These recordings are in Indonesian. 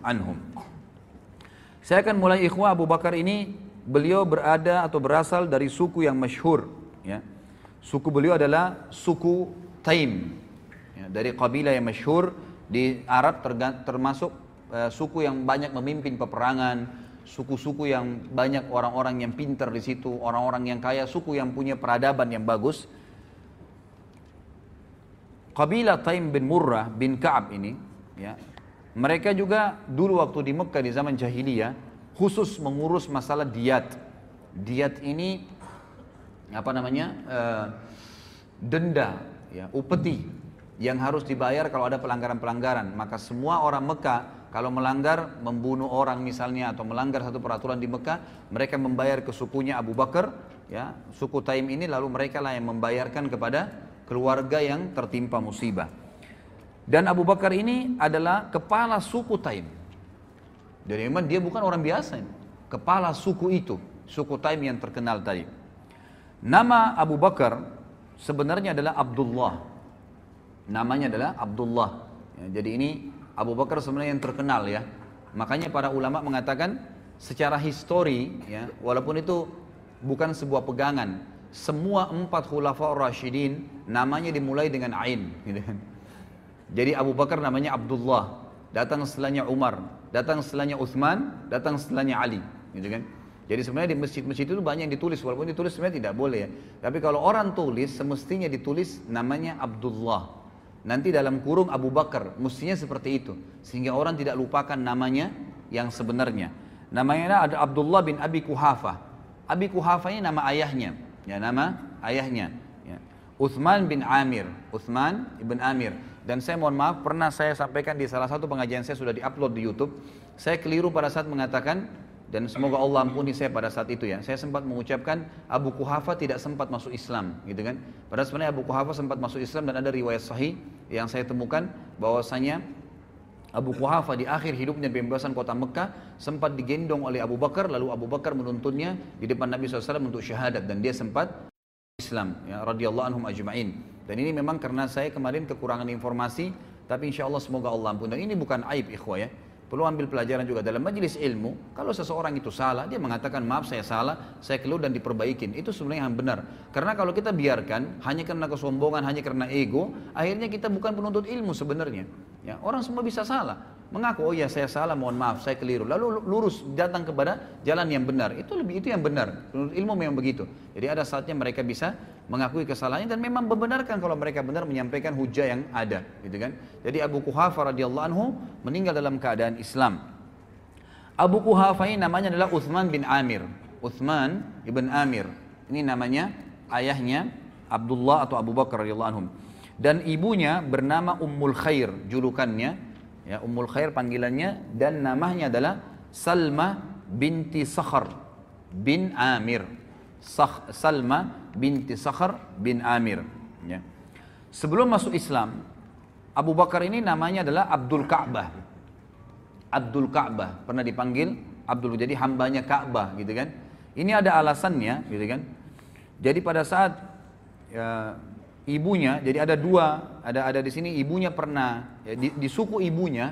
anhum. Saya akan mulai ikhwah. Abu Bakar ini beliau berada atau berasal dari suku yang masyhur, ya. Suku beliau adalah suku Taim, ya, dari kabilah yang masyhur di Arab, termasuk suku yang banyak memimpin peperangan, suku-suku yang banyak orang-orang yang pintar di situ, orang-orang yang kaya, suku yang punya peradaban yang bagus. Kabilah Taim bin Murrah bin Ka'ab ini, ya, mereka juga dulu waktu di Mekah di zaman jahiliyah khusus mengurus masalah diat. Diat ini apa namanya, denda, ya, upeti yang harus dibayar kalau ada pelanggaran-pelanggaran. Maka semua orang Mekah kalau melanggar, membunuh orang misalnya atau melanggar satu peraturan di Mekah, mereka membayar ke sukunya Abu Bakar, ya, suku Taim ini, lalu mereka lah yang membayarkan kepada keluarga yang tertimpa musibah. Dan Abu Bakar ini adalah kepala suku Taim. Jadi memang dia bukan orang biasa, kepala suku itu, suku Taim yang terkenal tadi. Nama Abu Bakar sebenarnya adalah Abdullah. Namanya adalah Abdullah. Ya, jadi ini Abu Bakar sebenarnya yang terkenal, ya. Makanya para ulama mengatakan secara histori, ya, walaupun itu bukan sebuah pegangan, semua 4 khulafaur rasyidin namanya dimulai dengan Ain, gitu kan. Jadi Abu Bakar namanya Abdullah, datang setelahnya Umar, datang setelahnya Utsman, datang setelahnya Ali, gitu kan. Jadi sebenarnya di masjid-masjid itu banyak yang ditulis, walaupun ditulis sebenarnya tidak boleh, ya. Tapi kalau orang tulis, semestinya ditulis namanya Abdullah. Nanti dalam kurung Abu Bakar, mestinya seperti itu, sehingga orang tidak lupakan namanya yang sebenarnya. Namanya ada Abdullah bin Abi Quhafah. Abi Quhafah ini nama ayahnya, ya, nama ayahnya. Ya. Utsman bin Amir, Utsman ibn Amir. Dan saya mohon maaf, pernah saya sampaikan di salah satu pengajian saya, sudah diupload di YouTube. Saya keliru pada saat mengatakan, dan semoga Allah ampuni saya pada saat itu, ya. Saya sempat mengucapkan Abu Quhafah tidak sempat masuk Islam, gitu kan. Padahal sebenarnya Abu Quhafah sempat masuk Islam, dan ada riwayat sahih yang saya temukan bahwasanya Abu Quhafah di akhir hidupnya di pembebasan kota Mekah sempat digendong oleh Abu Bakar, lalu Abu Bakar menuntunnya di depan Nabi SAW untuk syahadat, dan dia sempat Islam, ya, radhiyallahu anhum ajma'in. Dan ini memang karena saya kemarin kekurangan informasi, tapi insya Allah semoga Allah ampun. Dan ini bukan aib, ikhwah, ya. Perlu ambil pelajaran juga dalam majelis ilmu. Kalau seseorang itu salah, dia mengatakan maaf saya salah, saya keliru, dan diperbaikin. Itu sebenarnya yang benar. Karena kalau kita biarkan hanya karena kesombongan, hanya karena ego, akhirnya kita bukan penuntut ilmu sebenarnya. Ya, orang semua bisa salah, mengaku oh ya saya salah, mohon maaf saya keliru, lalu lurus datang kepada jalan yang benar. Itu yang benar. Penuntut ilmu memang begitu. Jadi ada saatnya mereka bisa mengakui kesalahannya dan memang membenarkan kalau mereka benar menyampaikan hujah yang ada, gitu kan. Jadi Abu Quhafah radhiyallahu anhu meninggal dalam keadaan Islam. Abu Quhafah ini namanya adalah Utsman bin Amir. Utsman ibn Amir. Ini namanya ayahnya Abdullah atau Abu Bakar radhiyallahu anhum. Dan ibunya bernama Ummul Khair, julukannya, ya, Ummul Khair panggilannya, dan namanya adalah Salma binti Sakhar bin Amir. Salma binti Sakhar bin Amir, ya. Sebelum masuk Islam, Abu Bakar ini namanya adalah Abdul Ka'bah. Abdul Ka'bah, pernah dipanggil Abdul, jadi hambanya Ka'bah, gitu kan. Ini ada alasannya, gitu kan. Jadi pada saat ibunya, jadi ada dua, ada di sini ibunya pernah, ya, di suku ibunya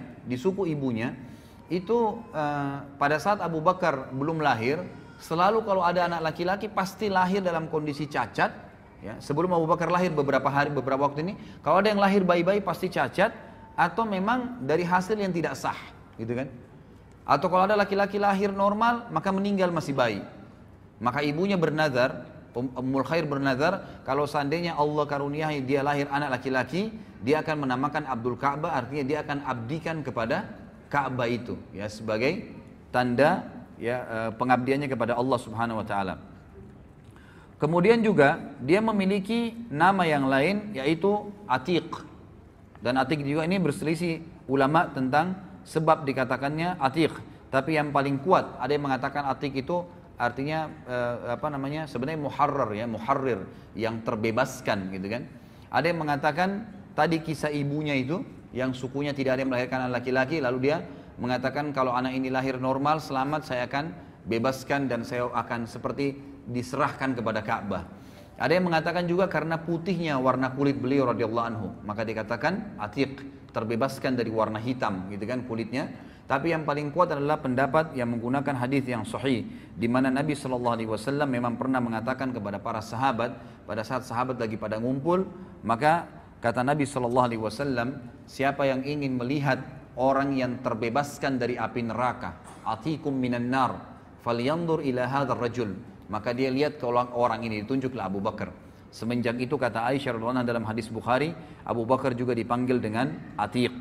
itu pada saat Abu Bakar belum lahir, selalu kalau ada anak laki-laki pasti lahir dalam kondisi cacat, ya. Sebelum Abu Bakar lahir beberapa waktu ini, kalau ada yang lahir bayi-bayi pasti cacat, atau memang dari hasil yang tidak sah, gitu kan. Atau kalau ada laki-laki lahir normal, maka meninggal masih bayi. Maka ibunya bernazar, Ummul Khair bernazar, kalau seandainya Allah karuniai dia lahir anak laki-laki, dia akan menamakan Abdul Ka'bah, artinya dia akan abdikan kepada Ka'bah itu, ya, sebagai tanda, ya, pengabdiannya kepada Allah Subhanahu wa taala. Kemudian juga dia memiliki nama yang lain, yaitu Atiq. Dan Atiq juga ini berselisih ulama tentang sebab dikatakannya Atiq. Tapi yang paling kuat, ada yang mengatakan Atiq itu artinya sebenarnya muharrar, ya, muharrir, yang terbebaskan, gitu kan. Ada yang mengatakan tadi kisah ibunya itu yang sukunya tidak ada yang melahirkan anak laki-laki, lalu dia mengatakan kalau anak ini lahir normal selamat, saya akan bebaskan dan saya akan seperti diserahkan kepada Ka'bah. Ada yang mengatakan juga karena putihnya warna kulit beliau radhiyallahu anhu, maka dikatakan Atiq, terbebaskan dari warna hitam, gitu kan, kulitnya. Tapi yang paling kuat adalah pendapat yang menggunakan hadis yang sahih, di mana Nabi SAW memang pernah mengatakan kepada para sahabat pada saat sahabat lagi pada ngumpul, maka kata Nabi SAW, siapa yang ingin melihat orang yang terbebaskan dari api neraka, atikum minan nar, falyanzur ila hadzal rajul, maka dia lihat ke orang ini, ditunjuklah Abu Bakar. Semenjak itu kata Aisyah radhiyallahu anha dalam hadis Bukhari, Abu Bakar juga dipanggil dengan Atiq.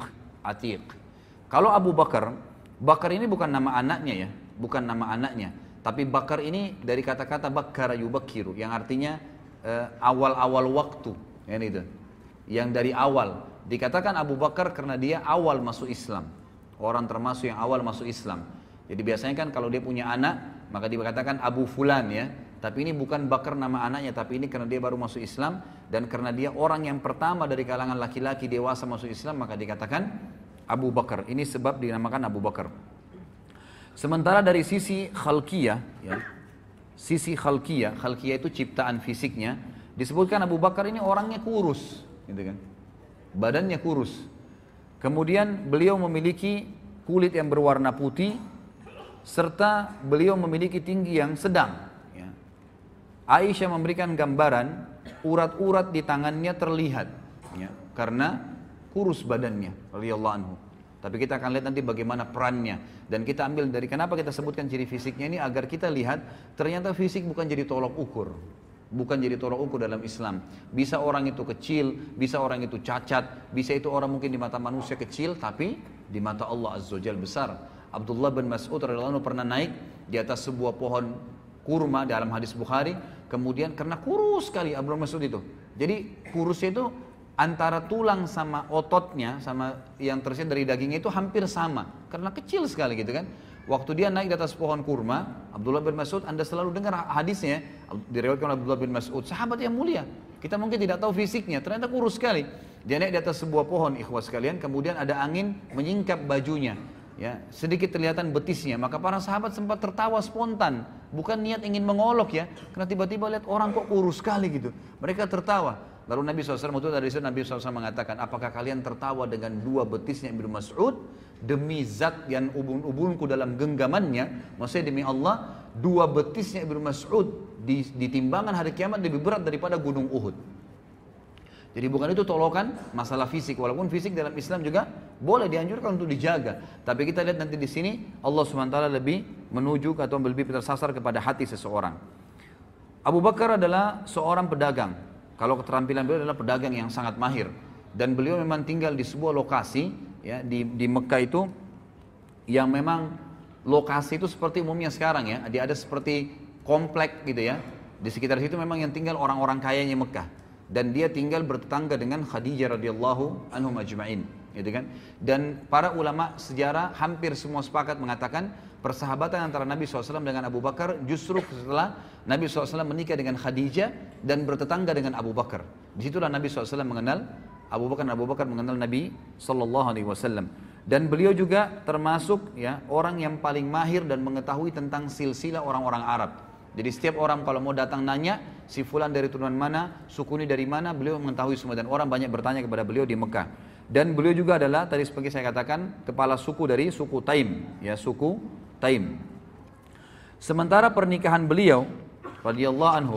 Kalau Abu Bakar, Bakar ini bukan nama anaknya ya, bukan nama anaknya, tapi Bakar ini dari kata-kata bakkara yubakkiru, yang artinya awal-awal waktu, ya itu. Yang dari awal dikatakan Abu Bakar karena dia awal masuk Islam, orang termasuk yang awal masuk Islam. Jadi biasanya kan kalau dia punya anak maka dikatakan Abu Fulan ya, tapi ini bukan Bakar nama anaknya, tapi ini karena dia baru masuk Islam dan karena dia orang yang pertama dari kalangan laki-laki dewasa masuk Islam, maka dikatakan Abu Bakar. Ini sebab dinamakan Abu Bakar. Sementara dari sisi khalqiyah ya, sisi khalqiyah itu ciptaan fisiknya, disebutkan Abu Bakar ini orangnya kurus, gitu kan, badannya kurus. Kemudian beliau memiliki kulit yang berwarna putih, serta beliau memiliki tinggi yang sedang ya. Aisyah memberikan gambaran urat-urat di tangannya terlihat ya, karena kurus badannya radhiyallahu anhu. Tapi kita akan lihat nanti bagaimana perannya, dan kita ambil dari kenapa kita sebutkan ciri fisiknya ini, agar kita lihat ternyata fisik bukan jadi tolok ukur. Bukan jadi tolok ukur dalam Islam. Bisa orang itu kecil, bisa orang itu cacat, bisa itu orang mungkin di mata manusia kecil, tapi di mata Allah Azza wa Jalla besar. Abdullah bin Mas'ud radhiyallahu anhu pernah naik di atas sebuah pohon kurma dalam hadis Bukhari, kemudian karena kurus sekali Abdullah bin Mas'ud itu. Jadi kurusnya itu antara tulang sama ototnya sama yang tersirat dari dagingnya itu hampir sama, karena kecil sekali gitu kan. Waktu dia naik di atas pohon kurma, Abdullah bin Mas'ud, Anda selalu dengar hadisnya, diriwayatkan oleh Abdullah bin Mas'ud, sahabat yang mulia. Kita mungkin tidak tahu fisiknya, ternyata kurus sekali. Dia naik di atas sebuah pohon, ikhwah sekalian, kemudian ada angin menyingkap bajunya. Ya, sedikit kelihatan betisnya, maka para sahabat sempat tertawa spontan, bukan niat ingin mengolok ya, karena tiba-tiba lihat orang kok kurus sekali gitu. Mereka tertawa. Lalu Nabi SAW itu dari situ Nabi SAW mengatakan, apakah kalian tertawa dengan dua betisnya Ibnu Mas'ud? Demi zat yang ubun-ubunku dalam genggamannya, maksudnya demi Allah, dua betisnya Ibnu Mas'ud di timbangan hari kiamat lebih berat daripada gunung Uhud. Jadi bukan itu tolokan masalah fisik, walaupun fisik dalam Islam juga boleh dianjurkan untuk dijaga. Tapi kita lihat nanti di sini Allah SWT lebih menuju atau lebih tersasar kepada hati seseorang. Abu Bakar adalah seorang pedagang. Kalau keterampilan beliau adalah pedagang yang sangat mahir, dan beliau memang tinggal di sebuah lokasi ya di Mekah itu yang memang lokasi itu seperti umumnya sekarang ya, dia ada seperti komplek gitu ya. Di sekitar situ memang yang tinggal orang-orang kayanya Mekah, dan dia tinggal bertetangga dengan Khadijah radhiyallahu anhum ajma'in, gitu kan. Dan para ulama sejarah hampir semua sepakat mengatakan persahabatan antara Nabi SAW dengan Abu Bakar justru setelah Nabi SAW menikah dengan Khadijah dan bertetangga dengan Abu Bakar. Disitulah Nabi SAW mengenal Abu Bakar, dan Abu Bakar mengenal Nabi SAW. Dan beliau juga termasuk ya orang yang paling mahir dan mengetahui tentang silsilah orang-orang Arab. Jadi setiap orang kalau mau datang nanya, si fulan dari turunan mana, suku ini dari mana, beliau mengetahui semua, dan orang banyak bertanya kepada beliau di Mekah. Dan beliau juga adalah tadi seperti saya katakan kepala suku dari suku Taim, ya suku Taim. Sementara pernikahan beliau radhiyallahu anhu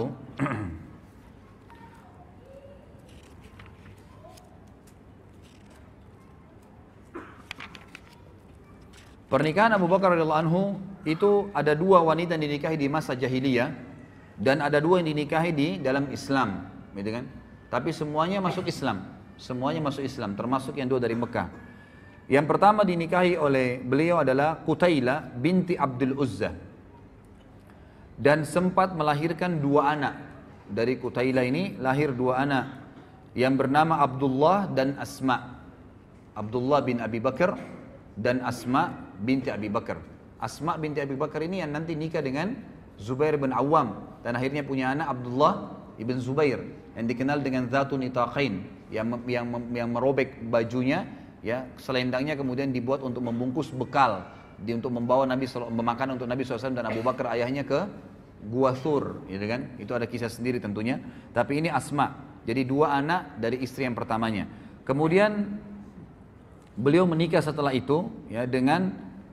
pernikahan Abu Bakar radhiyallahu anhu itu ada dua wanita yang dinikahi di masa jahiliyah dan ada dua yang dinikahi di dalam Islam, gitu kan? Tapi semuanya masuk Islam, termasuk yang dua dari Mekah. Yang pertama dinikahi oleh beliau adalah Qutailah binti Abdul Uzza, dan sempat melahirkan dua anak. Dari Qutailah ini lahir dua anak yang bernama Abdullah dan Asma. Abdullah bin Abi Bakar dan Asma binti Abi Bakar. Asma binti Abi Bakar ini yang nanti nikah dengan Zubair bin Awam, dan akhirnya punya anak Abdullah ibn Zubair yang dikenal dengan Zatun Nitaqain, yang merobek bajunya ya, selendangnya kemudian dibuat untuk membungkus bekal untuk membawa memakan untuk Nabi SAW dan Abu Bakar ayahnya ke Gua Thur, gitu kan? Itu ada kisah sendiri tentunya. Tapi ini Asma, jadi dua anak dari istri yang pertamanya. Kemudian beliau menikah setelah itu ya dengan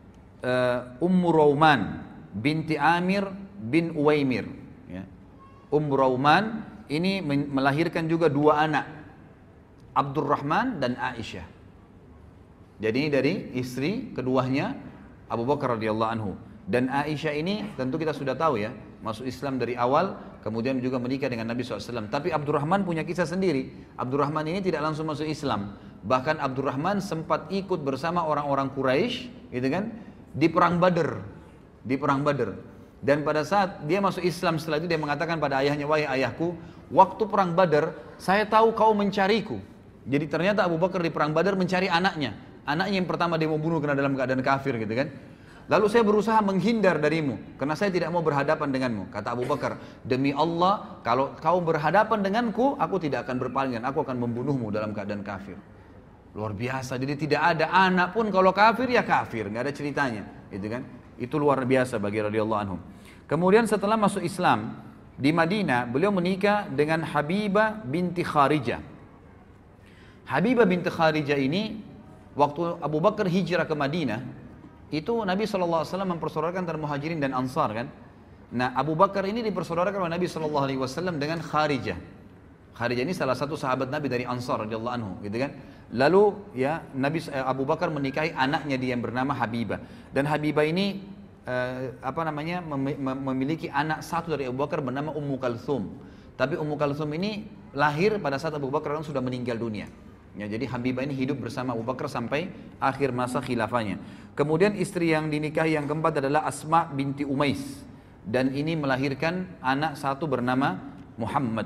Ummu Rauman binti Amir bin Uwaimir. Ya. Ummu Rauman ini melahirkan juga dua anak, Abdurrahman dan Aisyah. Jadi ini dari istri keduanya Abu Bakar radhiyallahu anhu. Dan Aisyah ini tentu kita sudah tahu ya, masuk Islam dari awal, kemudian juga menikah dengan Nabi SAW. Tapi Abdurrahman punya kisah sendiri. Abdurrahman ini tidak langsung masuk Islam. Bahkan Abdurrahman sempat ikut bersama orang-orang Quraisy, gitu kan, di perang Badar. Di perang Badar. Dan pada saat dia masuk Islam setelah itu dia mengatakan pada ayahnya, wahai ayahku, waktu perang Badar saya tahu kau mencariku. Jadi ternyata Abu Bakar di perang Badar mencari anaknya. Anaknya yang pertama dia mau bunuh karena dalam keadaan kafir, gitu kan. Lalu saya berusaha menghindar darimu karena saya tidak mau berhadapan denganmu. Kata Abu Bakar, demi Allah kalau kau berhadapan denganku, aku tidak akan berpaling dan aku akan membunuhmu dalam keadaan kafir. Luar biasa. Jadi tidak ada anak pun kalau kafir ya kafir, nggak ada ceritanya, gitu kan? Itu luar biasa bagi radhiyallahu anhum. Kemudian setelah masuk Islam di Madinah, beliau menikah dengan Habibah binti Kharijah. Habibah binti Kharijah ini waktu Abu Bakar hijrah ke Madinah, itu Nabi SAW mempersaudarakan antara Muhajirin dan Ansar kan. Nah Abu Bakar ini dipersaudarakan oleh Nabi SAW dengan Kharijah. Kharijah ini salah satu sahabat Nabi dari Ansar radhiyallahu anhu, gitu kan. Lalu ya Abu Bakar menikahi anaknya dia yang bernama Habibah. Dan Habibah ini memiliki anak satu dari Abu Bakar bernama Ummu Kalthum. Tapi Ummu Kalthum ini lahir pada saat Abu Bakar sudah meninggal dunia. Ya, jadi Habibah ini hidup bersama Abu Bakar sampai akhir masa khilafahnya. Kemudian istri yang dinikahi yang keempat adalah Asma binti Umais. Dan ini melahirkan anak satu bernama Muhammad.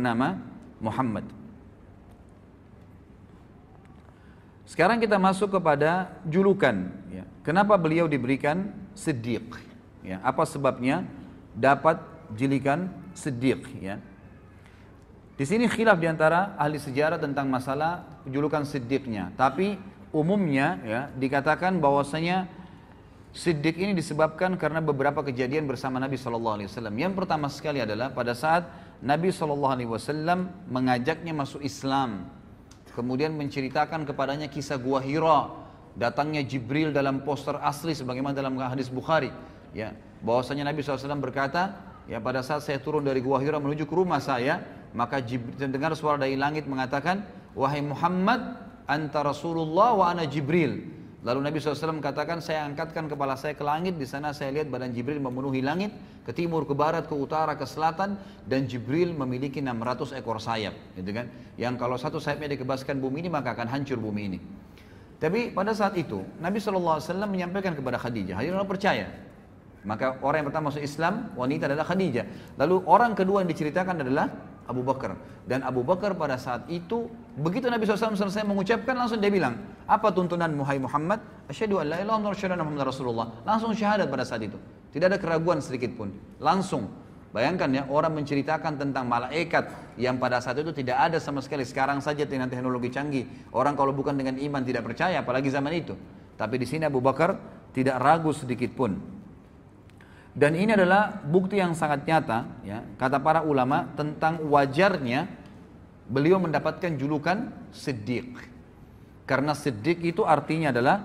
Sekarang kita masuk kepada julukan. Ya. Kenapa beliau diberikan Siddiq? Ya, apa sebabnya dapat julukan Siddiq? Ya. Di sini khilaf diantara ahli sejarah tentang masalah julukan Siddiqnya. Tapi umumnya ya dikatakan bahwasanya Siddiq ini disebabkan karena beberapa kejadian bersama Nabi SAW. Yang pertama sekali adalah pada saat Nabi SAW mengajaknya masuk Islam, kemudian menceritakan kepadanya kisah Gua Hira, datangnya Jibril dalam poster asli sebagaimana dalam hadis Bukhari. Ya, bahwasanya Nabi SAW berkata, ya pada saat saya turun dari Gua Hira menuju ke rumah saya, maka dengar suara dari langit mengatakan, wahai Muhammad, anta Rasulullah wa ana Jibril. Lalu Nabi SAW katakan, saya angkatkan kepala saya ke langit, di sana saya lihat badan Jibril memenuhi langit, ke timur, ke barat, ke utara, ke selatan, dan Jibril memiliki 600 ekor sayap, gitu kan? Yang kalau satu sayapnya dikebaskan bumi ini, maka akan hancur bumi ini. Tapi pada saat itu, Nabi SAW menyampaikan kepada Khadijah, hadirin orang percaya. Maka orang yang pertama masuk Islam, wanita adalah Khadijah. Lalu orang kedua yang diceritakan adalah Abu Bakar. Dan Abu Bakar pada saat itu, begitu Nabi SAW selesai mengucapkan, langsung dia bilang, apa tuntunanmu hai Muhammad? Asyhadu an la ilaha illallah wa asyhadu anna Muhammadar Rasulullah. Langsung syahadat pada saat itu. Tidak ada keraguan sedikit pun. Langsung. Bayangkan ya, orang menceritakan tentang malaikat yang pada saat itu tidak ada sama sekali. Sekarang saja dengan teknologi canggih, orang kalau bukan dengan iman tidak percaya, apalagi zaman itu. Tapi di sini Abu Bakar tidak ragu sedikit pun. Dan ini adalah bukti yang sangat nyata, ya, kata para ulama tentang wajarnya beliau mendapatkan julukan Siddiq. Karena Siddiq itu artinya adalah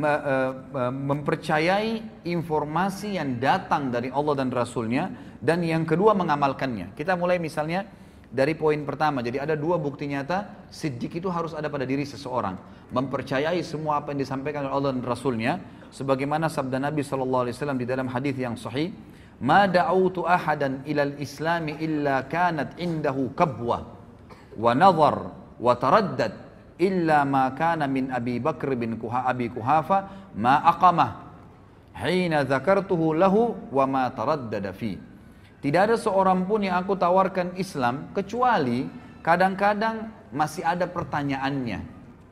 mempercayai informasi yang datang dari Allah dan Rasulnya, dan yang kedua mengamalkannya. Kita mulai misalnya dari poin pertama. Jadi ada dua bukti nyata Siddiq itu harus ada pada diri seseorang, mempercayai semua apa yang disampaikan oleh Allah dan Rasulnya, sebagaimana sabda Nabi SAW di dalam hadis yang sahih, ma da'autu ahadan ilal islami illa kanat indahu kabwa wa nazar wa taraddad illa ma kana min Abi Bakr bin Abi Kuhafa ma aqamah hina zakartuhu lahu wa ma taraddada fi. Tidak ada seorang pun yang aku tawarkan Islam kecuali kadang-kadang masih ada pertanyaannya,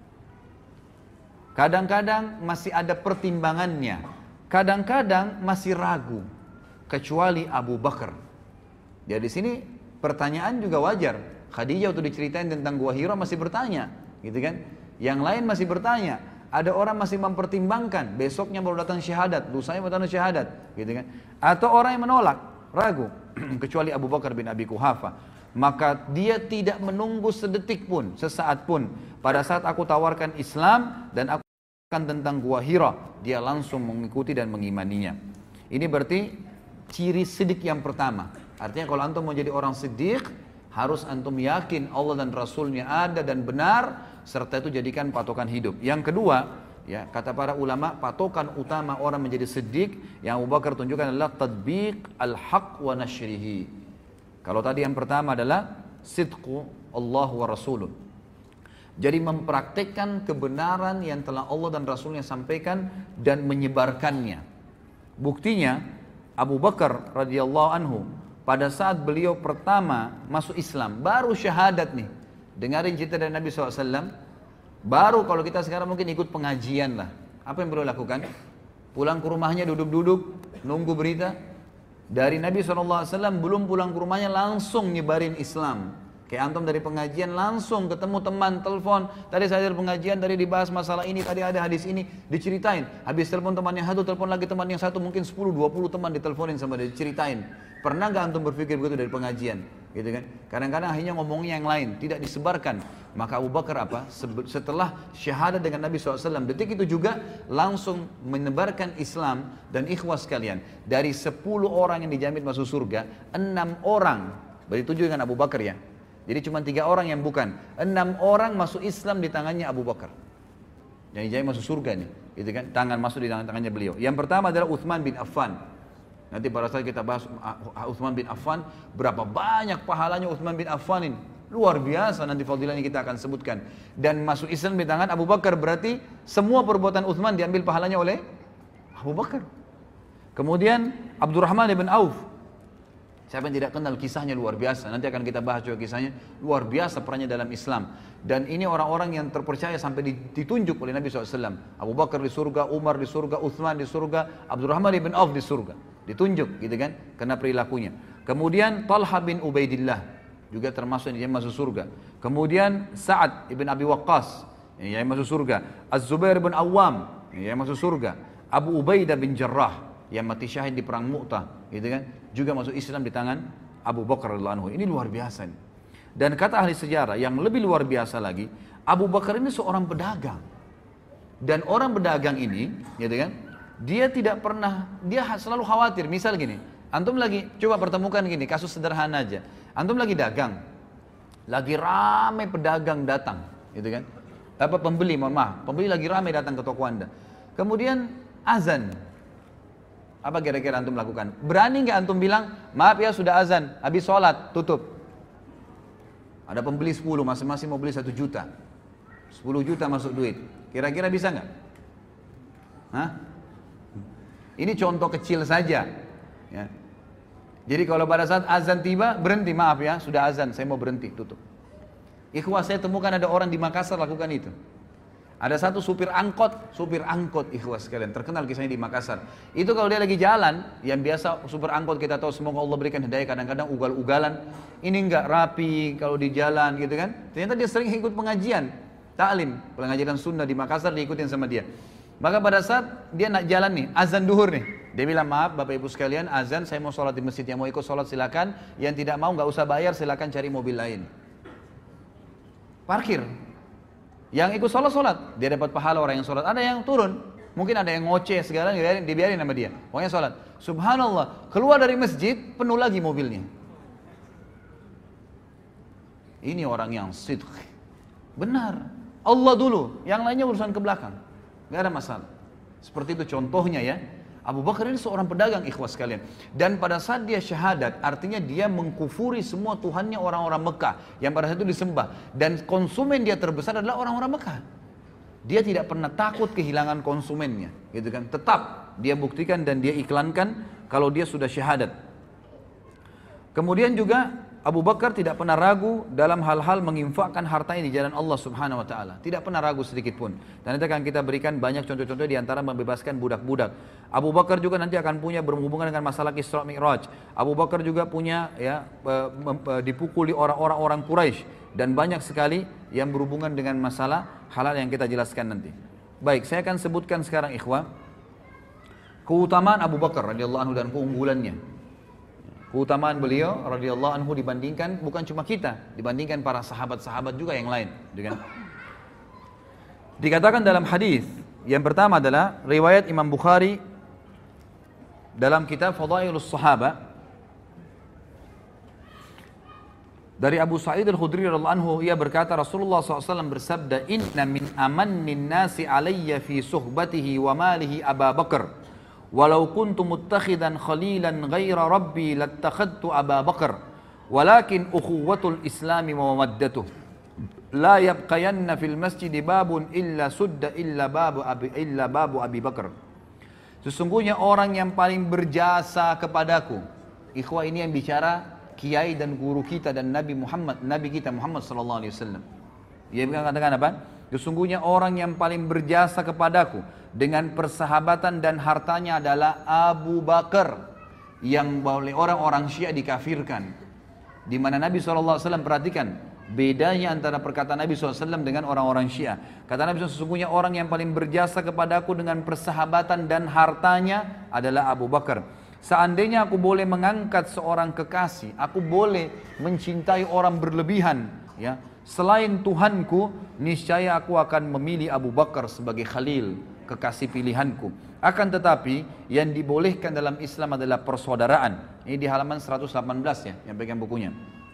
kadang-kadang masih ada pertimbangannya, kadang-kadang masih ragu, kecuali Abu Bakar. Jadi di sini pertanyaan juga wajar. Khadijah waktu diceritain tentang Gua Hira masih bertanya, gitu kan? Yang lain masih bertanya. Ada orang masih mempertimbangkan, besoknya baru datang syahadat, lusanya baru datang syahadat, gitu kan? Atau orang yang menolak, ragu, kecuali Abu Bakar bin Abi Kuhafa. Maka dia tidak menunggu sedetik pun, sesaat pun. Pada saat aku tawarkan Islam dan aku tentang Gua Hira, dia langsung mengikuti dan mengimaninya. Ini berarti ciri siddiq yang pertama. Artinya kalau antum mau jadi orang siddiq, harus antum yakin Allah dan Rasulnya ada dan benar, serta itu jadikan patokan hidup. Yang kedua, ya, kata para ulama, patokan utama orang menjadi siddiq yang Abu Bakar tunjukkan adalah tadbiq al-haq wa nashrihi. Kalau tadi yang pertama adalah sidqu Allah wa Rasuluh. Jadi mempraktekkan kebenaran yang telah Allah dan Rasulnya sampaikan dan menyebarkannya. Buktinya Abu Bakar radhiyallahu anhu pada saat beliau pertama masuk Islam, baru syahadat nih. Dengarin cerita dari Nabi SAW. Baru kalau kita sekarang mungkin ikut pengajian lah. Apa yang beliau lakukan? Pulang ke rumahnya duduk-duduk, nunggu berita. Dari Nabi SAW belum pulang ke rumahnya langsung nyebarin Islam. Kayak antum dari pengajian langsung ketemu teman, telepon. Tadi saya dari pengajian, tadi dibahas masalah ini, tadi ada hadis ini, diceritain. Habis telepon teman yang satu, telepon lagi teman yang satu, mungkin 10-20 teman diteleponin sama dia, diceritain. Pernah gak antum berpikir begitu dari pengajian? Gitu kan? Kadang-kadang akhirnya ngomongnya yang lain, tidak disebarkan. Maka Abu Bakar apa? Setelah syahadat dengan Nabi SAW, detik itu juga langsung menebarkan Islam. Dan ikhwas sekalian, dari 10 orang yang dijamin masuk surga, 6 orang, berarti 7 dengan Abu Bakar ya. Jadi cuma 3 orang yang bukan. 6 orang masuk Islam di tangannya Abu Bakar. Jadi masuk surga nih, gitu kan? Tangan masuk di tangannya beliau. Yang pertama adalah Uthman bin Affan. Nanti pada saat kita bahas Uthman bin Affan, berapa banyak pahalanya Uthman bin Affan ini. Luar biasa, nanti fadilahnya kita akan sebutkan. Dan masuk Islam di tangan Abu Bakar berarti semua perbuatan Uthman diambil pahalanya oleh Abu Bakar. Kemudian Abdurrahman bin Auf. Siapa yang tidak kenal kisahnya luar biasa. Nanti akan kita bahas juga kisahnya. Luar biasa perannya dalam Islam. Dan ini orang-orang yang terpercaya sampai ditunjuk oleh Nabi SAW. Abu Bakar di surga, Umar di surga, Uthman di surga, Abdurrahman bin Auf di surga. Ditunjuk gitu kan, karena perilakunya. Kemudian Talha bin Ubaidillah juga termasuk yang masuk surga. Kemudian Sa'ad ibn Abi Waqqas yang masuk surga. Az-Zubair bin Awam yang masuk surga. Abu Ubaidah bin Jarrah yang mati syahid di perang Mu'tah, gitu kan, juga masuk Islam di tangan Abu Bakar radhiyallahu anhu. Ini luar biasa nih. Dan kata ahli sejarah yang lebih luar biasa lagi, Abu Bakar ini seorang pedagang. Dan orang pedagang ini, gitu kan, dia tidak pernah, dia selalu khawatir. Misal gini, antum lagi coba pertemukan gini, kasus sederhana aja. Antum lagi dagang, lagi rame pedagang datang, gitu kan. Apa pembeli, mohon maaf, pembeli lagi rame datang ke toko Anda. Kemudian azan. Apa kira-kira antum lakukan? Berani nggak antum bilang, maaf ya sudah azan, habis sholat, tutup. Ada pembeli 10, masing-masing mau beli 1 juta. 10 juta masuk duit. Kira-kira bisa nggak? Hah? Ini contoh kecil saja. Ya. Jadi kalau pada saat azan tiba, berhenti, maaf ya, sudah azan, saya mau berhenti, tutup. Ikhwah, saya temukan ada orang di Makassar lakukan itu. Ada satu supir angkot ikhwas sekalian, terkenal kisahnya di Makassar. Itu kalau dia lagi jalan, yang biasa supir angkot kita tahu semoga Allah berikan hidayah, kadang-kadang ugal-ugalan, ini enggak rapi kalau di jalan gitu kan. Ternyata dia sering ikut pengajian, taklim, pengajian sunnah di Makassar diikutin sama dia. Maka pada saat dia nak jalan nih, azan duhur nih, dia bilang maaf Bapak Ibu sekalian, azan saya mau sholat di masjid, yang mau ikut sholat silakan, yang tidak mau nggak usah bayar silakan cari mobil lain. Parkir. Yang ikut sholat, dia dapat pahala orang yang sholat. Ada yang turun, mungkin ada yang ngoceh segala, dibiarin sama dia. Pokoknya sholat. Subhanallah, keluar dari masjid, penuh lagi mobilnya. Ini orang yang sidq. Benar. Allah dulu, yang lainnya urusan ke belakang. Gak ada masalah. Seperti itu contohnya ya. Abu Bakar ini seorang pedagang ikhwas sekalian. Dan pada saat dia syahadat, artinya dia mengkufuri semua Tuhannya orang-orang Mekah yang pada saat itu disembah. Dan konsumen dia terbesar adalah orang-orang Mekah. Dia tidak pernah takut kehilangan konsumennya, gitu kan? Tetap dia buktikan dan dia iklankan kalau dia sudah syahadat. Kemudian juga Abu Bakar tidak pernah ragu dalam hal-hal menginfakkan hartanya di jalan Allah Subhanahu wa taala. Tidak pernah ragu sedikit pun. Dan nanti akan kita berikan banyak contoh-contoh di antara membebaskan budak-budak. Abu Bakar juga nanti akan punya berhubungan dengan masalah Isra Mi'raj. Abu Bakar juga punya ya dipukuli orang-orang Quraisy dan banyak sekali yang berhubungan dengan masalah halal yang kita jelaskan nanti. Baik, saya akan sebutkan sekarang ikhwah keutamaan Abu Bakar radhiyallahu anhu dan keunggulannya. Keutamaan beliau radhiyallahu anhu dibandingkan bukan cuma kita, dibandingkan para sahabat-sahabat juga yang lain, kan? Dikatakan dalam hadis Yang pertama adalah riwayat Imam Bukhari dalam kitab Fadailus Sahaba dari Abu Sa'id Al-Khudri radhiyallahu anhu, ia berkata Rasulullah SAW bersabda, "Inna min amannin nasi alayya fi suhbatihi wa malihi Aba Bakar, walau kuntu muttakhidan khalilan ghaira rabbi lattakhadtu Aba Bakar, walakin ukhuwatul islami wa mawaddatuh, la yabqayanna fil masjid babun illa sudda illa babu Abi Bakar." Sesungguhnya orang yang paling berjasa kepadaku, ikhwah ini yang bicara kiai dan guru kita dan Nabi kita Muhammad sallallahu alaihi wasallam. Dia mengatakan apa? Sesungguhnya orang yang paling berjasa kepadaku dengan persahabatan dan hartanya adalah Abu Bakar, yang oleh orang-orang Syiah dikafirkan. Di mana Nabi sallallahu alaihi wasallam, perhatikan bedanya antara perkataan Nabi SAW dengan orang-orang Syiah. Kata Nabi SAW, sesungguhnya orang yang paling berjasa kepadaku dengan persahabatan dan hartanya adalah Abu Bakar. Seandainya aku boleh mengangkat seorang kekasih, aku boleh mencintai orang berlebihan, ya, selain Tuhanku, niscaya aku akan memilih Abu Bakar sebagai khalil, kekasih pilihanku. Akan tetapi yang dibolehkan dalam Islam adalah persaudaraan. Ini di halaman 118 ya, yang pegang bukunya.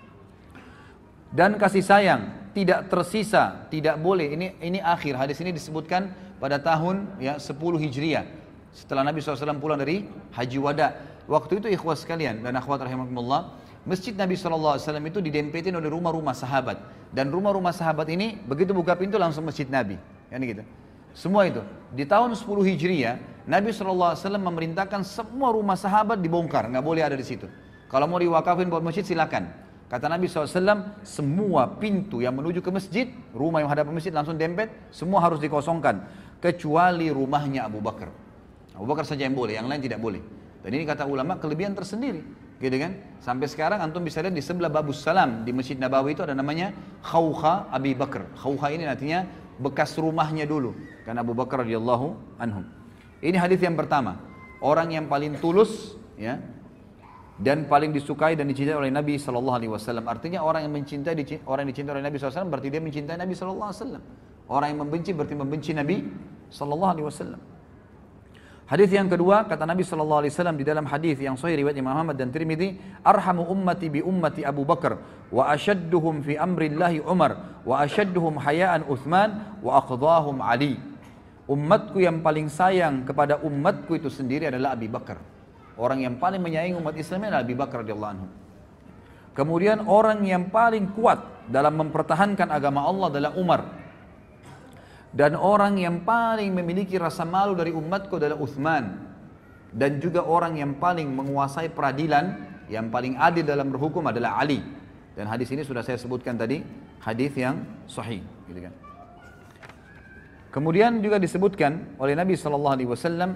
Dan kasih sayang tidak tersisa, tidak boleh. Ini akhir hadis ini disebutkan pada tahun ya 10 Hijriah. Setelah Nabi SAW pulang dari Haji Wada. Waktu itu ikhwas sekalian dan akhwat rahimakumullah, masjid Nabi SAW itu didempetin oleh rumah-rumah sahabat. Dan rumah-rumah sahabat ini begitu buka pintu langsung masjid Nabi. Gitu. Semua itu. Di tahun 10 Hijriah, Nabi SAW memerintahkan semua rumah sahabat dibongkar. Nggak boleh ada di situ. Kalau mau diwakafin buat masjid silakan. Kata Nabi SAW, semua pintu yang menuju ke masjid, rumah yang hadap masjid langsung dempet, semua harus dikosongkan. Kecuali rumahnya Abu Bakar. Abu Bakar saja yang boleh, yang lain tidak boleh. Dan ini kata ulama kelebihan tersendiri, gitu kan? Sampai sekarang antum bisa lihat di sebelah Babus Salam di Masjid Nabawi itu ada namanya Khawkha Abi Bakar. Khawkha ini artinya bekas rumahnya dulu, kan Abu Bakar radhiyallahu anhum. Ini hadis yang pertama, orang yang paling tulus, ya, dan paling disukai dan dicintai oleh Nabi sallallahu alaihi wasallam. Artinya orang yang mencintai orang yang dicintai oleh Nabi sallallahu alaihi wasallam berarti dia mencintai Nabi sallallahu alaihi wasallam. Orang yang membenci berarti membenci Nabi sallallahu alaihi wasallam. Hadis yang kedua, kata Nabi sallallahu alaihi wasallam di dalam hadis yang sahih riwayat Imam Ahmad dan Tirmidzi, "Arhamu ummati bi ummati Abu Bakar, wa ashadduhum fi amrillahi Umar, wa ashadduhum hayaan Utsman, wa aqdhahum Ali." Umatku yang paling sayang kepada umatku itu sendiri adalah Abu Bakar. Orang yang paling menyayangi umat Islam adalah Abu Bakar radhiyallahu anhu. Kemudian orang yang paling kuat dalam mempertahankan agama Allah adalah Umar. Dan orang yang paling memiliki rasa malu dari umatku adalah Utsman. Dan juga orang yang paling menguasai peradilan, yang paling adil dalam berhukum adalah Ali. Dan hadis ini sudah saya sebutkan tadi, hadis yang sahih, gitu kan. Kemudian juga disebutkan oleh Nabi SAW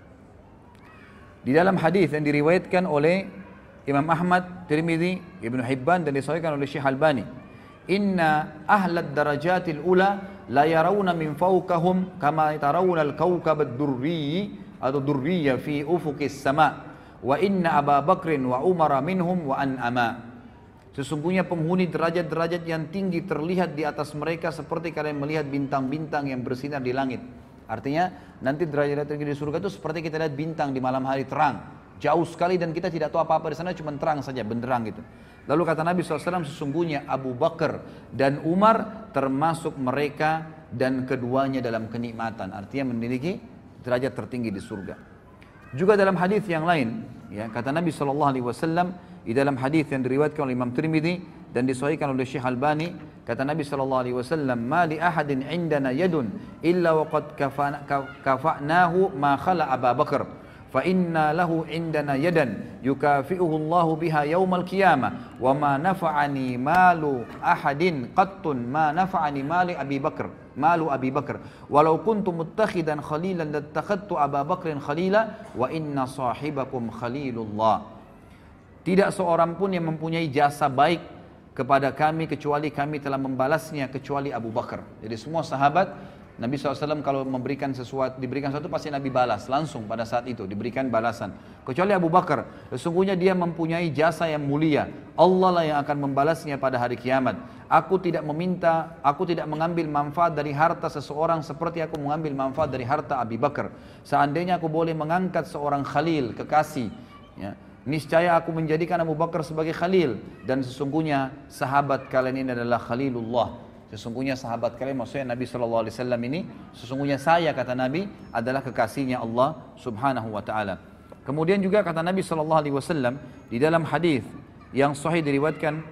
di dalam hadis yang diriwayatkan oleh Imam Ahmad, Tirmidzi, Ibnu Hibban dan disahihkan oleh Syekh Albani. Inna ahlad darajatil ula la yarawna min fawqahum kama tarawna al-kawkab ad-durri atau durriya fi ufuqis sama, wa inna Aba Bakrin wa Umar minhum wa an'ama. Sesungguhnya penghuni derajat-derajat yang tinggi terlihat di atas mereka seperti kalian melihat bintang-bintang yang bersinar di langit. Artinya nanti derajat tinggi di surga itu seperti kita lihat bintang di malam hari terang, jauh sekali dan kita tidak tahu apa-apa di sana, cuma terang saja, benderang gitu. Lalu kata Nabi SAW, sesungguhnya Abu Bakar dan Umar termasuk mereka dan keduanya dalam kenikmatan. Artinya memiliki derajat tertinggi di surga. Juga dalam hadis yang lain, ya, kata Nabi SAW di dalam hadis yang diriwayatkan oleh Imam Tirmidzi dan disahihkan oleh Syekh Albani, kata Nabi SAW, "Ma li ahadin indana yadun illa waqad kafa'nahu ma khala Aba Bakar. Fa inna lahu indana yadan yukafi'uhu Allahu biha yaumal qiyamah wa ma nafa'ani malu ahadin qattun ma nafa'ani malu Abi Bakar walau kuntu muttakhidan khalilan lattakhadtu Aba Bakrin khalila wa inna sahibakum khalilullah." Tidak seorang pun yang mempunyai jasa baik kepada kami kecuali kami telah membalasnya kecuali Abu Bakar. Jadi semua sahabat Nabi SAW kalau diberikan sesuatu pasti Nabi balas langsung pada saat itu, diberikan balasan. Kecuali Abu Bakar, sesungguhnya dia mempunyai jasa yang mulia. Allah lah yang akan membalasnya pada hari kiamat. Aku tidak mengambil manfaat dari harta seseorang seperti aku mengambil manfaat dari harta Abu Bakar. Seandainya aku boleh mengangkat seorang khalil, kekasih, ya, niscaya aku menjadikan Abu Bakar sebagai khalil. Dan sesungguhnya sahabat kalian ini adalah khalilullah. Sesungguhnya sahabat kalian, maksudnya Nabi SAW ini, sesungguhnya saya, kata Nabi, adalah kekasihnya Allah Subhanahu wa ta'ala. Kemudian juga kata Nabi SAW di dalam hadis yang sahih diriwayatkan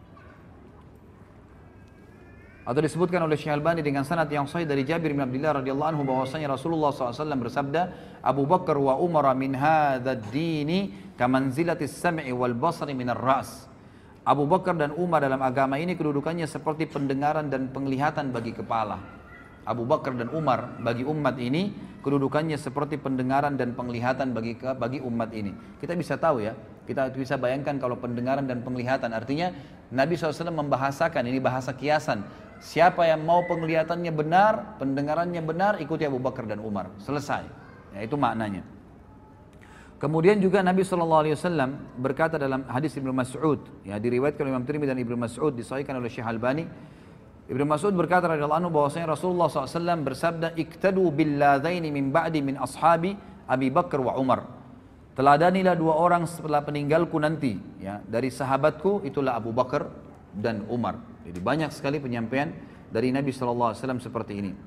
atau disebutkan oleh Syekh Albani dengan sanad yang sahih dari Jabir bin Abdullah radhiyallahu anhu bahwasanya Rasulullah SAW bersabda, Abu Bakar wa Umar min hadzal dini kamanzilatis sam'i wal basari minar ra's. Abu Bakar dan Umar dalam agama ini kedudukannya seperti pendengaran dan penglihatan bagi kepala. Abu Bakar dan Umar bagi umat ini kedudukannya seperti pendengaran dan penglihatan bagi umat ini. Kita bisa tahu ya, kita bisa bayangkan kalau pendengaran dan penglihatan, artinya Nabi SAW membahasakan, ini bahasa kiasan. Siapa yang mau penglihatannya benar, pendengarannya benar, ikuti Abu Bakar dan Umar. Selesai. Ya, itu maknanya. Kemudian juga Nabi SAW berkata dalam hadis Ibnu Mas'ud, ya, diriwayatkan oleh Imam Tirmidzi dan Ibnu Mas'ud, disahihkan oleh Syekh Albani. Ibnu Mas'ud berkata radhiyallahu anhu bahwasanya Rasulullah SAW bersabda, "Iktadu billadaini min ba'di min ashabi Abi Bakar wa Umar." Teladanilah dua orang setelah peninggalku nanti, ya, dari sahabatku, itulah Abu Bakar dan Umar. Jadi banyak sekali penyampaian dari Nabi SAW seperti ini.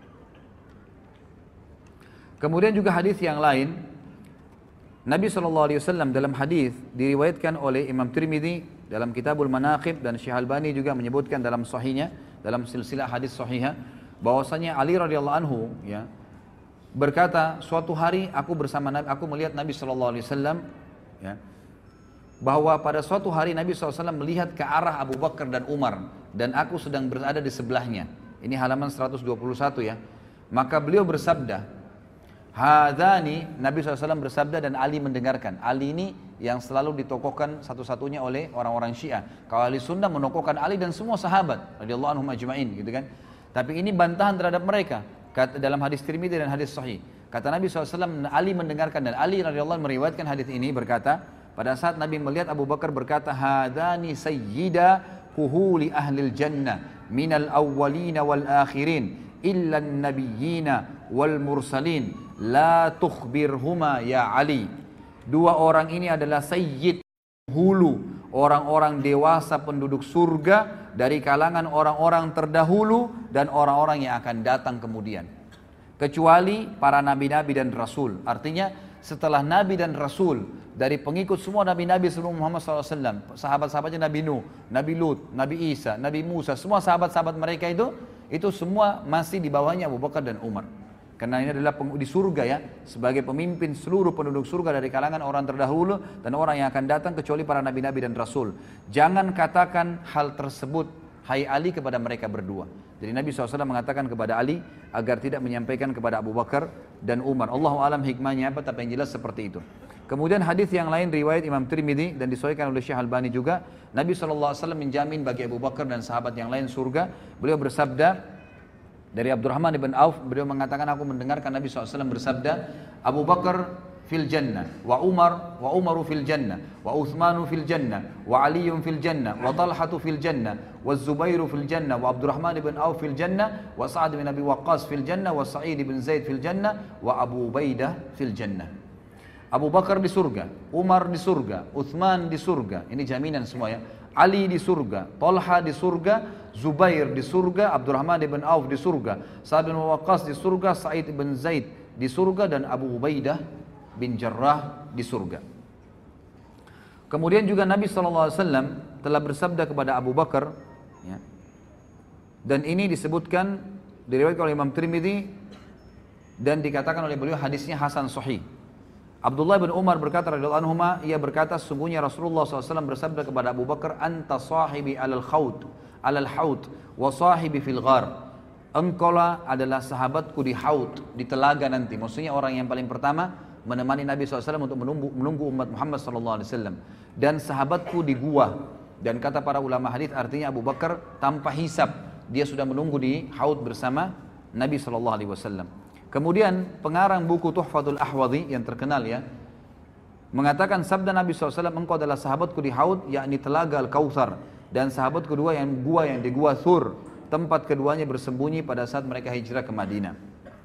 Kemudian juga hadis yang lain, Nabi SAW dalam hadis diriwayatkan oleh Imam Tirmidzi dalam Kitabul Manaqib dan Syekh Albani juga menyebutkan dalam sahihnya, dalam silsilah hadis sahihah, bahwasanya Ali radhiyallahu anhu, ya, berkata, suatu hari aku bersama Nabi, aku melihat Nabi SAW, ya, bahwa pada suatu hari Nabi SAW melihat ke arah Abu Bakar dan Umar dan aku sedang berada di sebelahnya. Ini halaman 121 ya. Maka beliau bersabda, Hadani, Nabi SAW bersabda dan Ali mendengarkan. Ali ini yang selalu ditokohkan satu-satunya oleh orang-orang Syiah. Kalau ahli sunnah menokohkan Ali dan semua sahabat radhiyallahu anhum ajma'in, gitu kan. Tapi ini bantahan terhadap mereka. Kata dalam hadis Tirmidzi dan hadis sahih. Kata Nabi SAW, Ali mendengarkan dan Ali radhiyallahu anhu meriwayatkan hadis ini berkata, pada saat Nabi melihat Abu Bakar berkata, Hadani sayyida kuhuli ahlil jannah minal awwalina wal akhirin illa nabiyyina wal mursalin la tukhbirhuma ya Ali. Dua orang ini adalah sayyid, hulu, orang-orang dewasa penduduk surga dari kalangan orang-orang terdahulu dan orang-orang yang akan datang kemudian, kecuali para nabi-nabi dan rasul. Artinya setelah nabi dan rasul, dari pengikut semua nabi-nabi sebelum Muhammad SAW, sahabat-sahabatnya Nabi Nuh, Nabi Lut, Nabi Isa, Nabi Musa, semua sahabat-sahabat mereka itu semua masih di bawahnya Abu Bakar dan Umar. Karena ini adalah di surga ya, sebagai pemimpin seluruh penduduk surga dari kalangan orang terdahulu dan orang yang akan datang kecuali para nabi-nabi dan rasul. Jangan katakan hal tersebut, hai Ali, kepada mereka berdua. Jadi Nabi SAW mengatakan kepada Ali agar tidak menyampaikan kepada Abu Bakar dan Umar. Allahu alam hikmahnya apa, tapi yang jelas seperti itu. Kemudian hadis yang lain riwayat Imam Tirmidzi dan disahihkan oleh Syekh Albani juga, Nabi SAW menjamin bagi Abu Bakar dan sahabat yang lain surga. Beliau bersabda dari Abdurrahman ibn Auf, beliau mengatakan, aku mendengarkan Nabi SAW bersabda, Abu Bakar fil jannah, wa Umaru fil jannah, wa Uthmanu fil jannah, wa Aliyun fil jannah, wa Talhatu fil jannah, wa Zubairu fil jannah, wa Abdurrahman ibn Auf fil jannah, wa Sa'ad bin Abi Waqqas fil jannah, wa Sa'id bin Zaid fil jannah, wa Abu Ubaidah fil jannah. Abu Bakar di surga, Umar di surga, Uthman di surga, ini jaminan semua ya. Ali di surga, Talha di surga, Zubair di surga, Abdurrahman ibn Auf di surga, Sa'ad bin Waqqas di surga, Sa'id bin Zaid di surga, dan Abu Ubaidah bin Jarrah di surga. Kemudian juga Nabi SAW telah bersabda kepada Abu Bakar, ya, dan ini disebutkan diriwayatkan oleh Imam Tirmidzi dan dikatakan oleh beliau hadisnya hasan sahih. Abdullah bin Umar berkata radhiyallahu anhuma, ia berkata, sungguhnya Rasulullah SAW bersabda kepada Abu Bakar, anta sahibi alal haud wa sahibi fil ghar. Engkaulah adalah sahabatku di haud, di telaga nanti. Maksudnya orang yang paling pertama menemani Nabi SAW untuk menunggu umat Muhammad SAW. Dan sahabatku di gua. Dan kata para ulama hadis artinya Abu Bakar tanpa hisab, dia sudah menunggu di haud bersama Nabi SAW. Kemudian pengarang buku Tuhfatul Ahwadhi yang terkenal ya, mengatakan sabda Nabi SAW, engkau adalah sahabatku di Haud, yakni telaga Al-Kautsar, dan sahabat kedua yang di gua Thur, tempat keduanya bersembunyi pada saat mereka hijrah ke Madinah.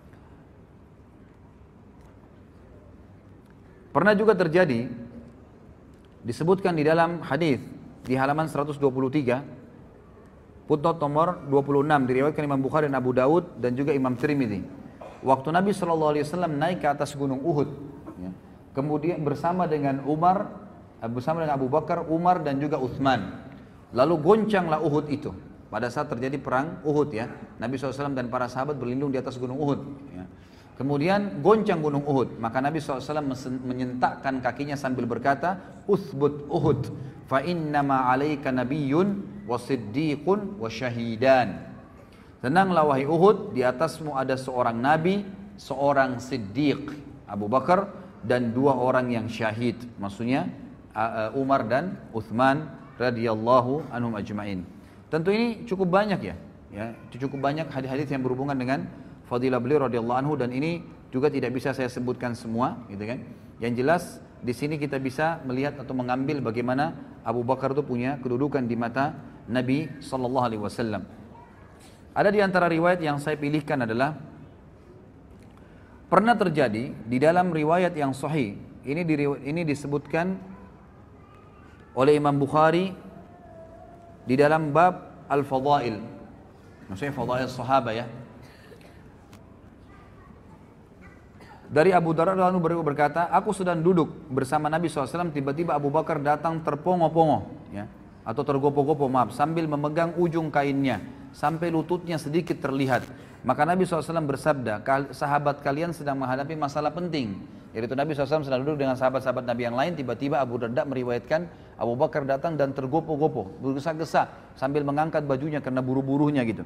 Pernah juga terjadi, disebutkan di dalam hadis di halaman 123, footnote nomor 26, diriwayatkan Imam Bukhari dan Abu Daud dan juga Imam Tirmidzi. Waktu Nabi SAW naik ke atas gunung Uhud, ya, kemudian bersama dengan Abu Bakar, Umar dan juga Uthman. Lalu goncanglah Uhud itu. Pada saat terjadi perang Uhud ya, Nabi SAW dan para sahabat berlindung di atas gunung Uhud. Ya. Kemudian goncang gunung Uhud, maka Nabi SAW menyentakkan kakinya sambil berkata, Uthbut Uhud, fa innama alaika nabiyyun wa siddiqun wa syahidan. Tenanglah wahai Uhud, di atasmu ada seorang nabi, seorang siddiq, Abu Bakar, dan 2 orang yang syahid. Maksudnya Umar dan Uthman radhiyallahu anhum ajma'in. Tentu ini cukup banyak ya, cukup banyak hadis-hadis yang berhubungan dengan fadilah beliau radhiyallahu anhu, dan ini juga tidak bisa saya sebutkan semua, gitu kan. Yang jelas di sini kita bisa melihat atau mengambil bagaimana Abu Bakar itu punya kedudukan di mata Nabi sallallahu alaihi wasallam. Ada di antara riwayat yang saya pilihkan adalah pernah terjadi di dalam riwayat yang sahih. Ini disebutkan oleh Imam Bukhari di dalam bab Al-Fadail. Maksudnya Fadail Sahabat ya. Dari Abu Darda lalu berkata, aku sedang duduk bersama Nabi SAW, tiba-tiba Abu Bakar datang terpongo-pongo, ya, atau tergopo-gopo, maaf, sambil memegang ujung kainnya, sampai lututnya sedikit terlihat. Maka Nabi SAW bersabda, sahabat kalian sedang menghadapi masalah penting. Yaitu Nabi SAW sedang duduk dengan sahabat-sahabat Nabi yang lain, tiba-tiba Abu Darda meriwayatkan, Abu Bakar datang dan tergopo-gopo, bergesa-gesa, sambil mengangkat bajunya karena buru-burunya gitu.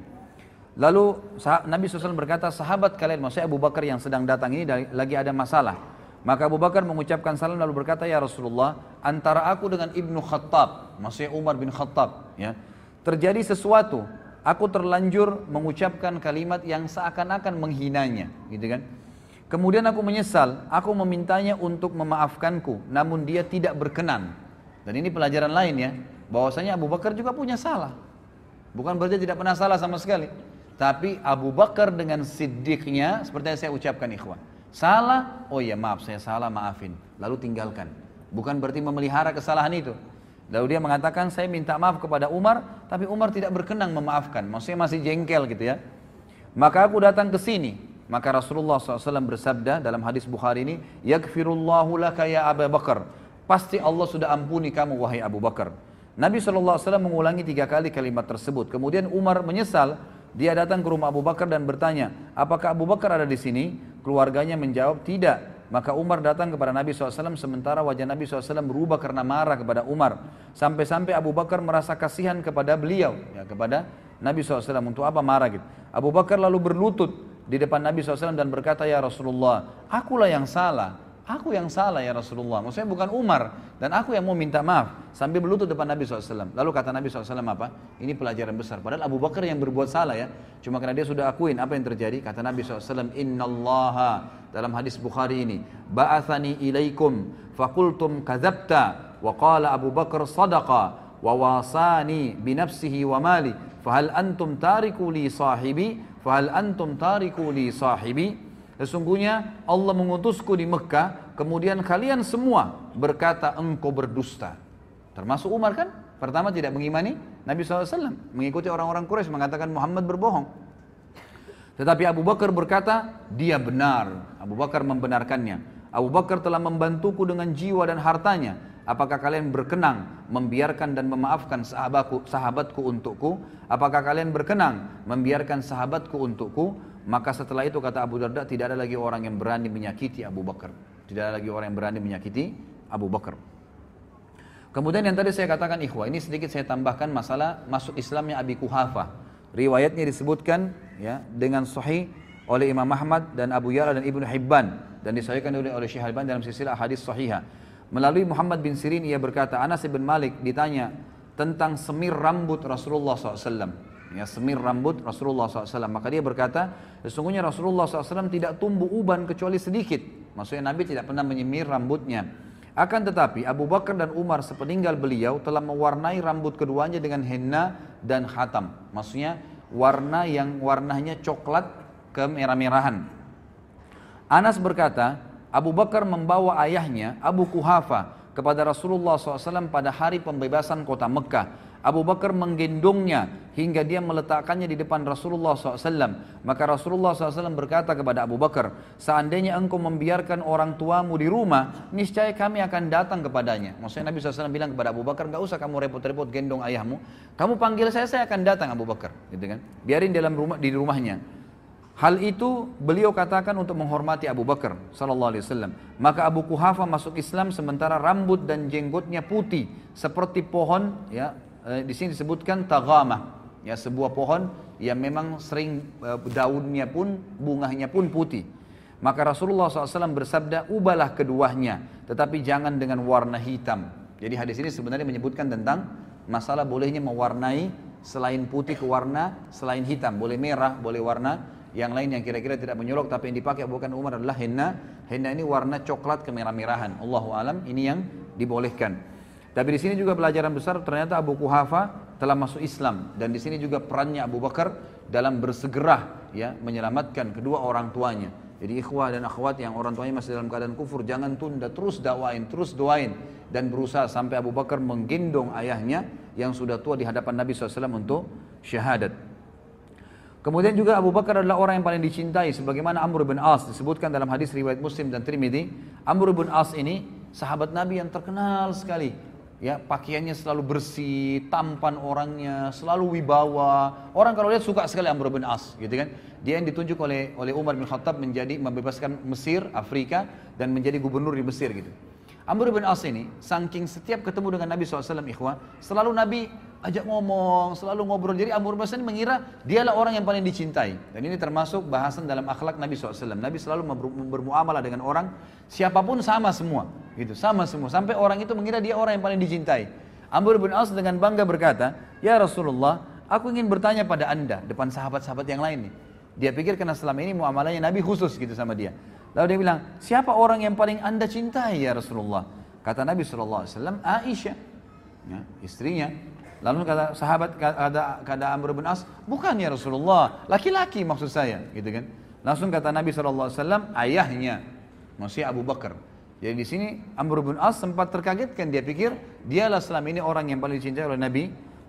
Lalu Nabi SAW berkata, sahabat kalian, maksudnya Abu Bakar yang sedang datang ini lagi ada masalah. Maka Abu Bakar mengucapkan salam lalu berkata, ya Rasulullah, antara aku dengan Ibnu Khattab, maksudnya Umar bin Khattab, ya, terjadi sesuatu. Aku terlanjur mengucapkan kalimat yang seakan-akan menghinanya, gitu kan. Kemudian aku menyesal, aku memintanya untuk memaafkanku, namun dia tidak berkenan. Dan ini pelajaran lain ya, bahwasanya Abu Bakar juga punya salah. Bukan berarti tidak pernah salah sama sekali. Tapi Abu Bakar dengan siddiqnya, seperti yang saya ucapkan ikhwan, salah, oh iya maaf saya salah, maafin, lalu tinggalkan. Bukan berarti memelihara kesalahan itu. Lalu dia mengatakan, saya minta maaf kepada Umar, tapi Umar tidak berkenan memaafkan, maksudnya masih jengkel gitu ya. Maka aku datang ke sini, maka Rasulullah SAW bersabda dalam hadis Bukhari ini, yaghfirullahu laka ya Abu Bakar, pasti Allah sudah ampuni kamu wahai Abu Bakar. Nabi SAW mengulangi 3 kali kalimat tersebut. Kemudian Umar menyesal, dia datang ke rumah Abu Bakar dan bertanya, apakah Abu Bakar ada di sini? Keluarganya menjawab, tidak. Maka Umar datang kepada Nabi SAW, sementara wajah Nabi SAW berubah karena marah kepada Umar. Sampai-sampai Abu Bakar merasa kasihan kepada beliau, ya, kepada Nabi SAW, untuk apa marah gitu. Abu Bakar lalu berlutut di depan Nabi SAW dan berkata, ya Rasulullah, akulah yang salah. Aku yang salah ya Rasulullah, maksudnya bukan Umar, dan aku yang mau minta maaf, sambil berlutut depan Nabi SAW. Lalu kata Nabi SAW apa? Ini pelajaran besar, padahal Abu Bakar yang berbuat salah ya, cuma karena dia sudah akuin apa yang terjadi. Kata Nabi SAW, innallaha, dalam hadis Bukhari ini, ba'athani ilaikum fakultum kadzabta wa qala Abu Bakar sadaqa wa wasani binafsihi wa mali fahal antum tariku li sahibi fahal antum tariku li sahibi. Sesungguhnya Allah mengutusku di Mekah, kemudian kalian semua berkata engkau berdusta. Termasuk Umar kan, pertama tidak mengimani Nabi SAW, mengikuti orang-orang Quraisy mengatakan Muhammad berbohong. Tetapi Abu Bakar berkata, dia benar. Abu Bakar membenarkannya. Abu Bakar telah membantuku dengan jiwa dan hartanya. Apakah kalian berkenan membiarkan dan memaafkan sahabatku untukku? Apakah kalian berkenan membiarkan sahabatku untukku? Maka setelah itu kata Abu Darda, tidak ada lagi orang yang berani menyakiti Abu Bakar. Tidak ada lagi orang yang berani menyakiti Abu Bakar. Kemudian yang tadi saya katakan ikhwah, ini sedikit saya tambahkan masalah masuk Islamnya Abi Quhafah. Riwayatnya disebutkan ya dengan sahih oleh Imam Ahmad dan Abu Ya'la dan Ibnu Hibban, dan disahihkan oleh Syekh Al-Albani dalam silsilah hadis sahihah. Melalui Muhammad bin Sirin ia berkata, Anas bin Malik ditanya tentang semir rambut Rasulullah SAW. ya, semir rambut Rasulullah SAW. Maka dia berkata, sesungguhnya Rasulullah SAW tidak tumbuh uban kecuali sedikit. Maksudnya Nabi tidak pernah menyemir rambutnya. Akan tetapi Abu Bakar dan Umar sepeninggal beliau telah mewarnai rambut keduanya dengan henna dan khatam. Maksudnya warna yang warnanya coklat kemerah-merahan. Anas berkata, Abu Bakar membawa ayahnya Abu Kuhafa kepada Rasulullah SAW pada hari pembebasan kota Mekah. Abu Bakar menggendongnya hingga dia meletakkannya di depan Rasulullah SAW. Maka Rasulullah SAW berkata kepada Abu Bakar, seandainya engkau membiarkan orang tuamu di rumah, niscaya kami akan datang kepadanya. Maksudnya Nabi SAW bilang kepada Abu Bakar, gak usah kamu repot-repot gendong ayahmu, kamu panggil saya akan datang Abu Bakar, gitu kan? Biarin di rumahnya. Hal itu beliau katakan untuk menghormati Abu Bakar sallallahu alaihi wasallam. Maka Abu Kuhafa masuk Islam sementara rambut dan jenggotnya putih seperti pohon, ya, di sini disebutkan taghamah, ya, sebuah pohon yang memang sering daunnya pun bunganya pun putih. Maka Rasulullah SAW bersabda, ubahlah keduanya, tetapi jangan dengan warna hitam. Jadi hadis ini sebenarnya menyebutkan tentang masalah bolehnya mewarnai selain putih ke warna selain hitam, boleh merah, boleh warna yang lain yang kira-kira tidak menyolok, tapi yang dipakai Abu Bakar Umar adalah henna. Henna ini warna coklat kemerah-merahan. Allahu alam, ini yang dibolehkan. Tapi di sini juga pelajaran besar, ternyata Abu Kuhafa telah masuk Islam, dan di sini juga perannya Abu Bakar dalam bersegera, ya, menyelamatkan kedua orang tuanya. Jadi ikhwah dan akhwat yang orang tuanya masih dalam keadaan kufur, jangan tunda, terus dakwain, terus doain, dan berusaha sampai Abu Bakar menggendong ayahnya yang sudah tua di hadapan Nabi SAW untuk syahadat. Kemudian juga Abu Bakar adalah orang yang paling dicintai, sebagaimana Amr bin As disebutkan dalam hadis riwayat Muslim dan Tirmidzi. Amr bin As ini sahabat Nabi yang terkenal sekali, ya, pakaiannya selalu bersih, tampan orangnya, selalu wibawa. Orang kalau lihat suka sekali Amr bin As, gitu kan? Dia yang ditunjuk oleh Umar bin Khattab menjadi membebaskan Mesir, Afrika, dan menjadi gubernur di Mesir, gitu. Amr bin As ini, saking setiap ketemu dengan Nabi SAW, ikhwah, selalu Nabi ajak ngomong, selalu ngobrol. Jadi Amr bin As ini mengira dialah orang yang paling dicintai. Dan ini termasuk bahasan dalam akhlak Nabi SAW. Nabi selalu bermuamalah dengan orang, siapapun sama semua, gitu, sama semua. Sampai orang itu mengira dia orang yang paling dicintai. Amr bin As dengan bangga berkata, ya Rasulullah, aku ingin bertanya pada anda, depan sahabat-sahabat yang lain nih. Dia pikir karena selama ini muamalahnya Nabi khusus gitu sama dia. Lalu dia bilang, siapa orang yang paling anda cintai ya Rasulullah? Kata Nabi SAW, Aisyah, ya, istrinya. Lalu kata sahabat, kata Amr bin As, bukan ya Rasulullah, laki-laki maksud saya, gitu kan? Langsung kata Nabi SAW, ayahnya, maksudnya Abu Bakar. Jadi di sini Amr bin As sempat terkagetkan, dia pikir dialah selama ini orang yang paling dicintai oleh Nabi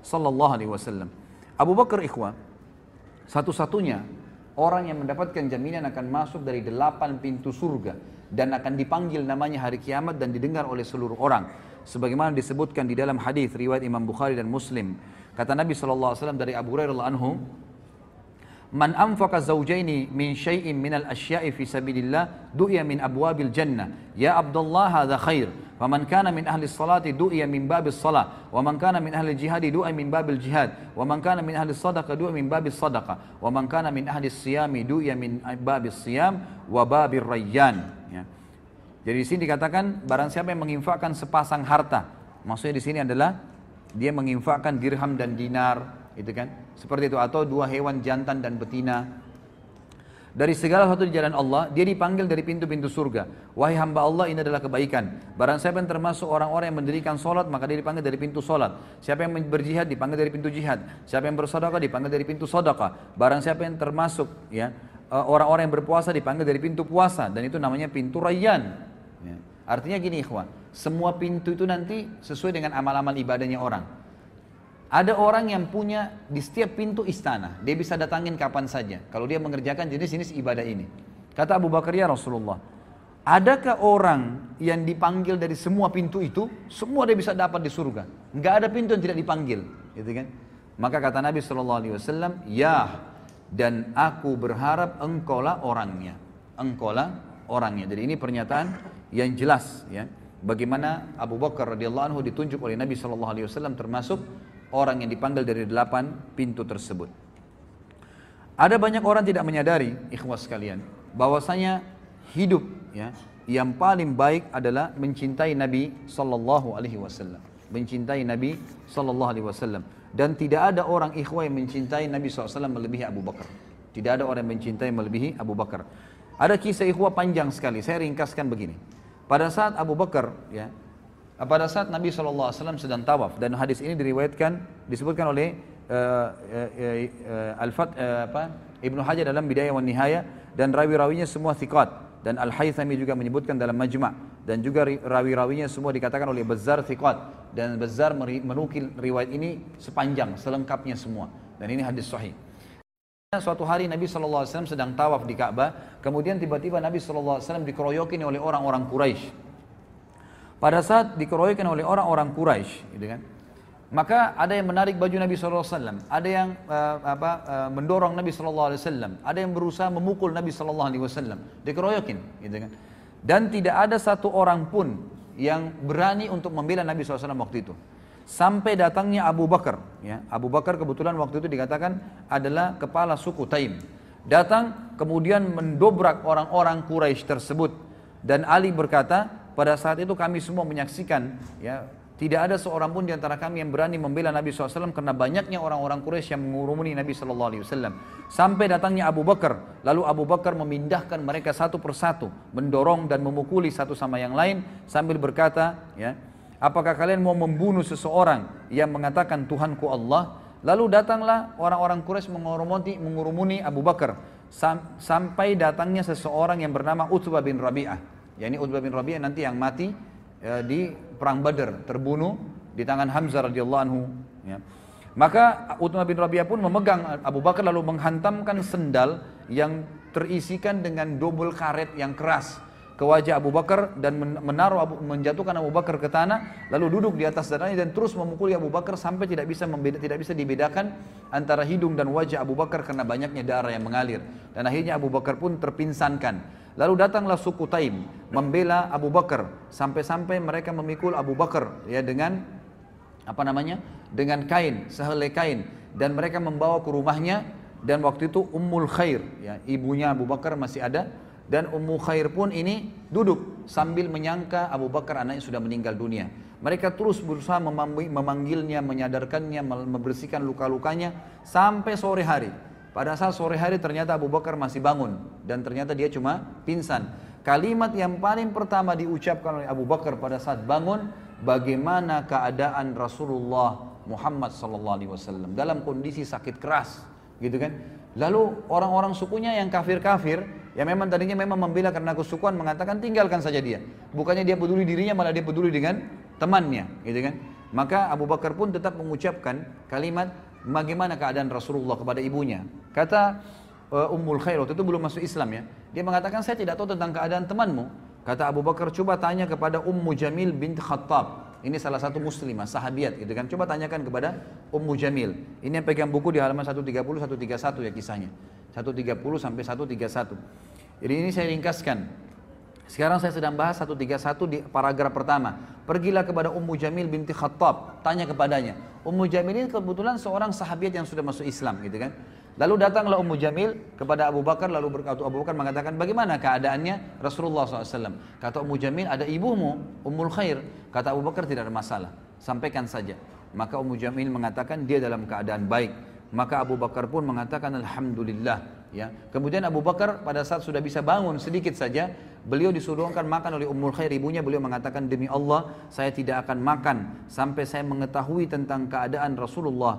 SAW. Abu Bakar, ikhwah, satu-satunya orang yang mendapatkan jaminan akan masuk dari 8 pintu surga dan akan dipanggil namanya hari kiamat dan didengar oleh seluruh orang. Sebagaimana disebutkan di dalam hadis riwayat Imam Bukhari dan Muslim. Kata Nabi SAW dari Abu Hurairah radhiyallahu anhu, "Man anfaqa zawjaini min syai'in minal asya'i fi sabilillah du'iya min abwabil jannah. Ya Abdullah hadza khair. Wa man kana min ahli salati du'iya min babis salah. Wa man kana min ahli jihadi du'iya min babil jihad. Wa man kana min ahli sadaqah du'iya min babis sadaqah. Wa man kana min ahli siyami du'iya min babis siyam wa babir rayyan." Ya. Jadi di sini dikatakan barang siapa yang menginfakkan sepasang harta. Maksudnya di sini adalah dia menginfakkan dirham dan dinar, gitu kan? Seperti itu, atau 2 hewan jantan dan betina. Dari segala sesuatu di jalan Allah, dia dipanggil dari pintu-pintu surga. Wahai hamba Allah, ini adalah kebaikan. Barang siapa yang termasuk orang-orang yang mendirikan solat, maka dia dipanggil dari pintu solat. Siapa yang berjihad, dipanggil dari pintu jihad. Siapa yang bersedekah, dipanggil dari pintu sedekah. Barang siapa yang termasuk, ya, orang-orang yang berpuasa, dipanggil dari pintu puasa. Dan itu namanya pintu rayyan. Ya. Artinya gini ikhwan, semua pintu itu nanti sesuai dengan amal-amal ibadahnya orang. Ada orang yang punya di setiap pintu istana, dia bisa datangin kapan saja kalau dia mengerjakan jenis-jenis ibadah ini. Kata Abu Bakar, ya Rasulullah, adakah orang yang dipanggil dari semua pintu itu, semua dia bisa dapat di surga? Enggak ada pintu yang tidak dipanggil, gitu kan? Maka kata Nabi SAW, ya, dan aku berharap engkaulah orangnya. Engkaulah orangnya. Jadi ini pernyataan yang jelas, ya, bagaimana Abu Bakar radhiyallahu anhu ditunjuk oleh Nabi SAW termasuk orang yang dipanggil dari 8 pintu tersebut. Ada banyak orang tidak menyadari, ikhwas sekalian, bahwasanya hidup, ya, yang paling baik adalah mencintai Nabi sallallahu alaihi wasallam. Mencintai Nabi sallallahu alaihi wasallam. Dan tidak ada orang ikhwah yang mencintai Nabi SAW melebihi Abu Bakar. Tidak ada orang yang mencintai melebihi Abu Bakar. Ada kisah ikhwah panjang sekali, saya ringkaskan begini. Pada saat Abu Bakar, ya, pada saat Nabi SAW sedang tawaf, dan hadis ini disebutkan oleh Ibnu Hajar dalam Bidayah wan Nihayah, dan rawi-rawinya semua thiqat, dan Al-Haythami juga menyebutkan dalam Majma', dan juga rawi-rawinya semua dikatakan oleh Bazzar thiqat, dan Bazzar menukil riwayat ini sepanjang, selengkapnya semua, dan ini hadis sahih. Suatu hari Nabi SAW sedang tawaf di Ka'bah, kemudian tiba-tiba Nabi SAW dikeroyokin oleh orang-orang Quraisy. Pada saat dikeroyokin oleh orang-orang Quraisy, gitu kan, maka ada yang menarik baju Nabi SAW, ada yang mendorong Nabi SAW, ada yang berusaha memukul Nabi SAW, dikeroyokin, gitu kan. Dan tidak ada satu orang pun yang berani untuk membela Nabi SAW waktu itu. Sampai datangnya Abu Bakar, ya. Abu Bakar kebetulan waktu itu dikatakan adalah kepala suku Taim. Datang kemudian mendobrak orang-orang Quraisy tersebut. Dan Ali berkata, pada saat itu kami semua menyaksikan, ya, tidak ada seorang pun di antara kami yang berani membela Nabi SAW karena banyaknya orang-orang Quraisy yang mengurumuni Nabi SAW. Sampai datangnya Abu Bakar, lalu Abu Bakar memindahkan mereka satu persatu, mendorong dan memukuli satu sama yang lain sambil berkata, ya, apakah kalian mau membunuh seseorang yang mengatakan Tuhanku Allah? Lalu datanglah orang-orang Quraisy mengurumuni Abu Bakar sampai datangnya seseorang yang bernama Utbah bin Rabi'ah. Yani Utbah bin Rabi'ah nanti yang mati di perang Badar, terbunuh di tangan Hamzah radhiyallahu anhu, ya. Maka Utbah bin Rabi'ah pun memegang Abu Bakar lalu menghantamkan sendal yang terisikan dengan dobel karet yang keras ke wajah Abu Bakar dan menjatuhkan Abu Bakar ke tanah, lalu duduk di atas dadanya dan terus memukuli Abu Bakar sampai tidak bisa dibedakan antara hidung dan wajah Abu Bakar karena banyaknya darah yang mengalir, dan akhirnya Abu Bakar pun terpinsankan. Lalu datanglah suku Taim membela Abu Bakar sampai-sampai mereka memikul Abu Bakar, ya, dengan dengan kain, sehelai kain, dan mereka membawa ke rumahnya. Dan waktu itu Ummul Khair, ya, ibunya Abu Bakar masih ada, dan Ummu Khair pun ini duduk sambil menyangka Abu Bakar anaknya sudah meninggal dunia. Mereka terus berusaha memanggilnya, menyadarkannya, membersihkan luka-lukanya sampai sore hari. Pada saat sore hari ternyata Abu Bakar masih bangun dan ternyata dia cuma pingsan. Kalimat yang paling pertama diucapkan oleh Abu Bakar pada saat bangun, bagaimana keadaan Rasulullah Muhammad SAW dalam kondisi sakit keras, gitu kan? Lalu orang-orang sukunya yang kafir-kafir, yang memang tadinya memang membela karena kesukuan, mengatakan tinggalkan saja dia. Bukannya dia peduli dirinya, malah dia peduli dengan temannya, gitu kan? Maka Abu Bakar pun tetap mengucapkan kalimat, bagaimana keadaan Rasulullah kepada ibunya. Kata Ummul Khair, waktu itu belum masuk Islam, ya. Dia mengatakan, saya tidak tahu tentang keadaan temanmu. Kata Abu Bakar, coba tanya kepada Ummu Jamil bint Khattab. Ini salah satu muslimah, sahabiat, gitu kan. Coba tanyakan kepada Ummu Jamil. Ini yang pegang buku di halaman 130, 131 ya kisahnya. 130 sampai 131. Jadi ini saya ringkaskan. Sekarang saya sedang bahas 131 di paragraf pertama. Pergilah kepada Ummu Jamil binti Khattab, tanya kepadanya. Ummu Jamil ini kebetulan seorang sahabiat yang sudah masuk Islam, gitu kan. Lalu datanglah Ummu Jamil kepada Abu Bakar, lalu Abu Bakar mengatakan, bagaimana keadaannya Rasulullah SAW? Kata Ummu Jamil, ada ibumu, Ummul Khair. Kata Abu Bakar, tidak ada masalah, sampaikan saja. Maka Ummu Jamil mengatakan dia dalam keadaan baik. Maka Abu Bakar pun mengatakan Alhamdulillah, ya. Kemudian Abu Bakar pada saat sudah bisa bangun sedikit saja, beliau disuruhkan makan oleh Ummul Khair, ibunya. Beliau mengatakan, demi Allah saya tidak akan makan sampai saya mengetahui tentang keadaan Rasulullah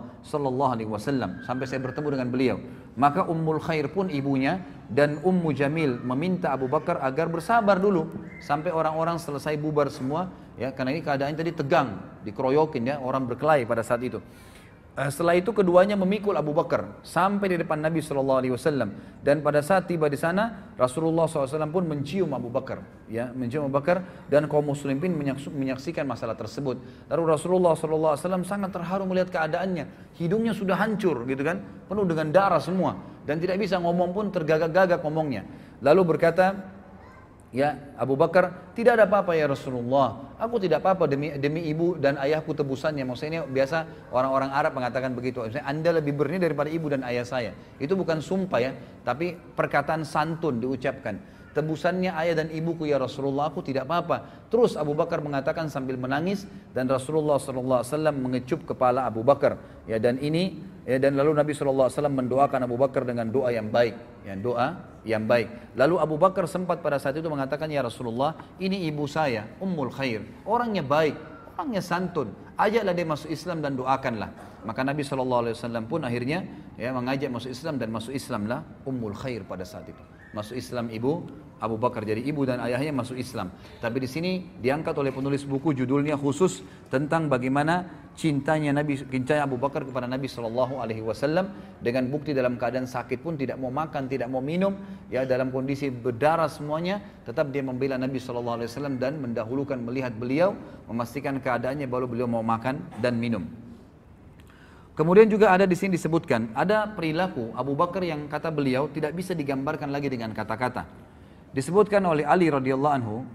SAW, sampai saya bertemu dengan beliau. Maka Ummul Khair pun ibunya dan Ummu Jamil meminta Abu Bakar agar bersabar dulu sampai orang-orang selesai bubar semua, ya, karena ini keadaannya tadi tegang, dikeroyokin, ya, orang berkelahi pada saat itu. Setelah itu keduanya memikul Abu Bakar sampai di depan Nabi SAW, dan pada saat tiba di sana Rasulullah SAW pun mencium Abu Bakar, ya, mencium Abu Bakar, dan kaum muslimin menyaksikan masalah tersebut. Lalu Rasulullah SAW sangat terharu melihat keadaannya, hidungnya sudah hancur, gitu kan, penuh dengan darah semua, dan tidak bisa ngomong pun, tergagak-gagak ngomongnya. Lalu berkata, ya, Abu Bakar, tidak ada apa-apa ya Rasulullah, aku tidak apa-apa demi ibu dan ayahku tebusannya. Maksudnya ini biasa orang-orang Arab mengatakan begitu, maksudnya Anda lebih berani daripada ibu dan ayah saya. Itu bukan sumpah, ya, tapi perkataan santun diucapkan. tebusannya ayah dan ibuku ya Rasulullah, aku tidak apa-apa. Terus Abu Bakar mengatakan sambil menangis, dan Rasulullah SAW mengecup kepala Abu Bakar. Ya, dan ini dan lalu Nabi SAW mendoakan Abu Bakar dengan doa yang baik, ya, doa yang baik. Lalu Abu Bakar sempat pada saat itu mengatakan, ya Rasulullah, ini ibu saya, Ummul Khair, orangnya baik, orangnya santun, ajaklah dia masuk Islam dan doakanlah. Maka Nabi SAW pun akhirnya ya mengajak masuk Islam, dan masuk Islamlah Ummul Khair pada saat itu. Masuk Islam ibu Abu Bakar, jadi ibu dan ayahnya masuk Islam. Tapi di sini diangkat oleh penulis buku judulnya khusus tentang bagaimana cintanya Abu Bakar kepada Nabi SAW, dengan bukti dalam keadaan sakit pun tidak mau makan, tidak mau minum, ya dalam kondisi berdarah semuanya, tetap dia membela Nabi SAW dan mendahulukan melihat beliau, memastikan keadaannya baru beliau mau makan dan minum. Kemudian juga ada di sini disebutkan ada perilaku Abu Bakar yang kata beliau tidak bisa digambarkan lagi dengan kata-kata. Disebutkan oleh Ali radhiyallahu anhu,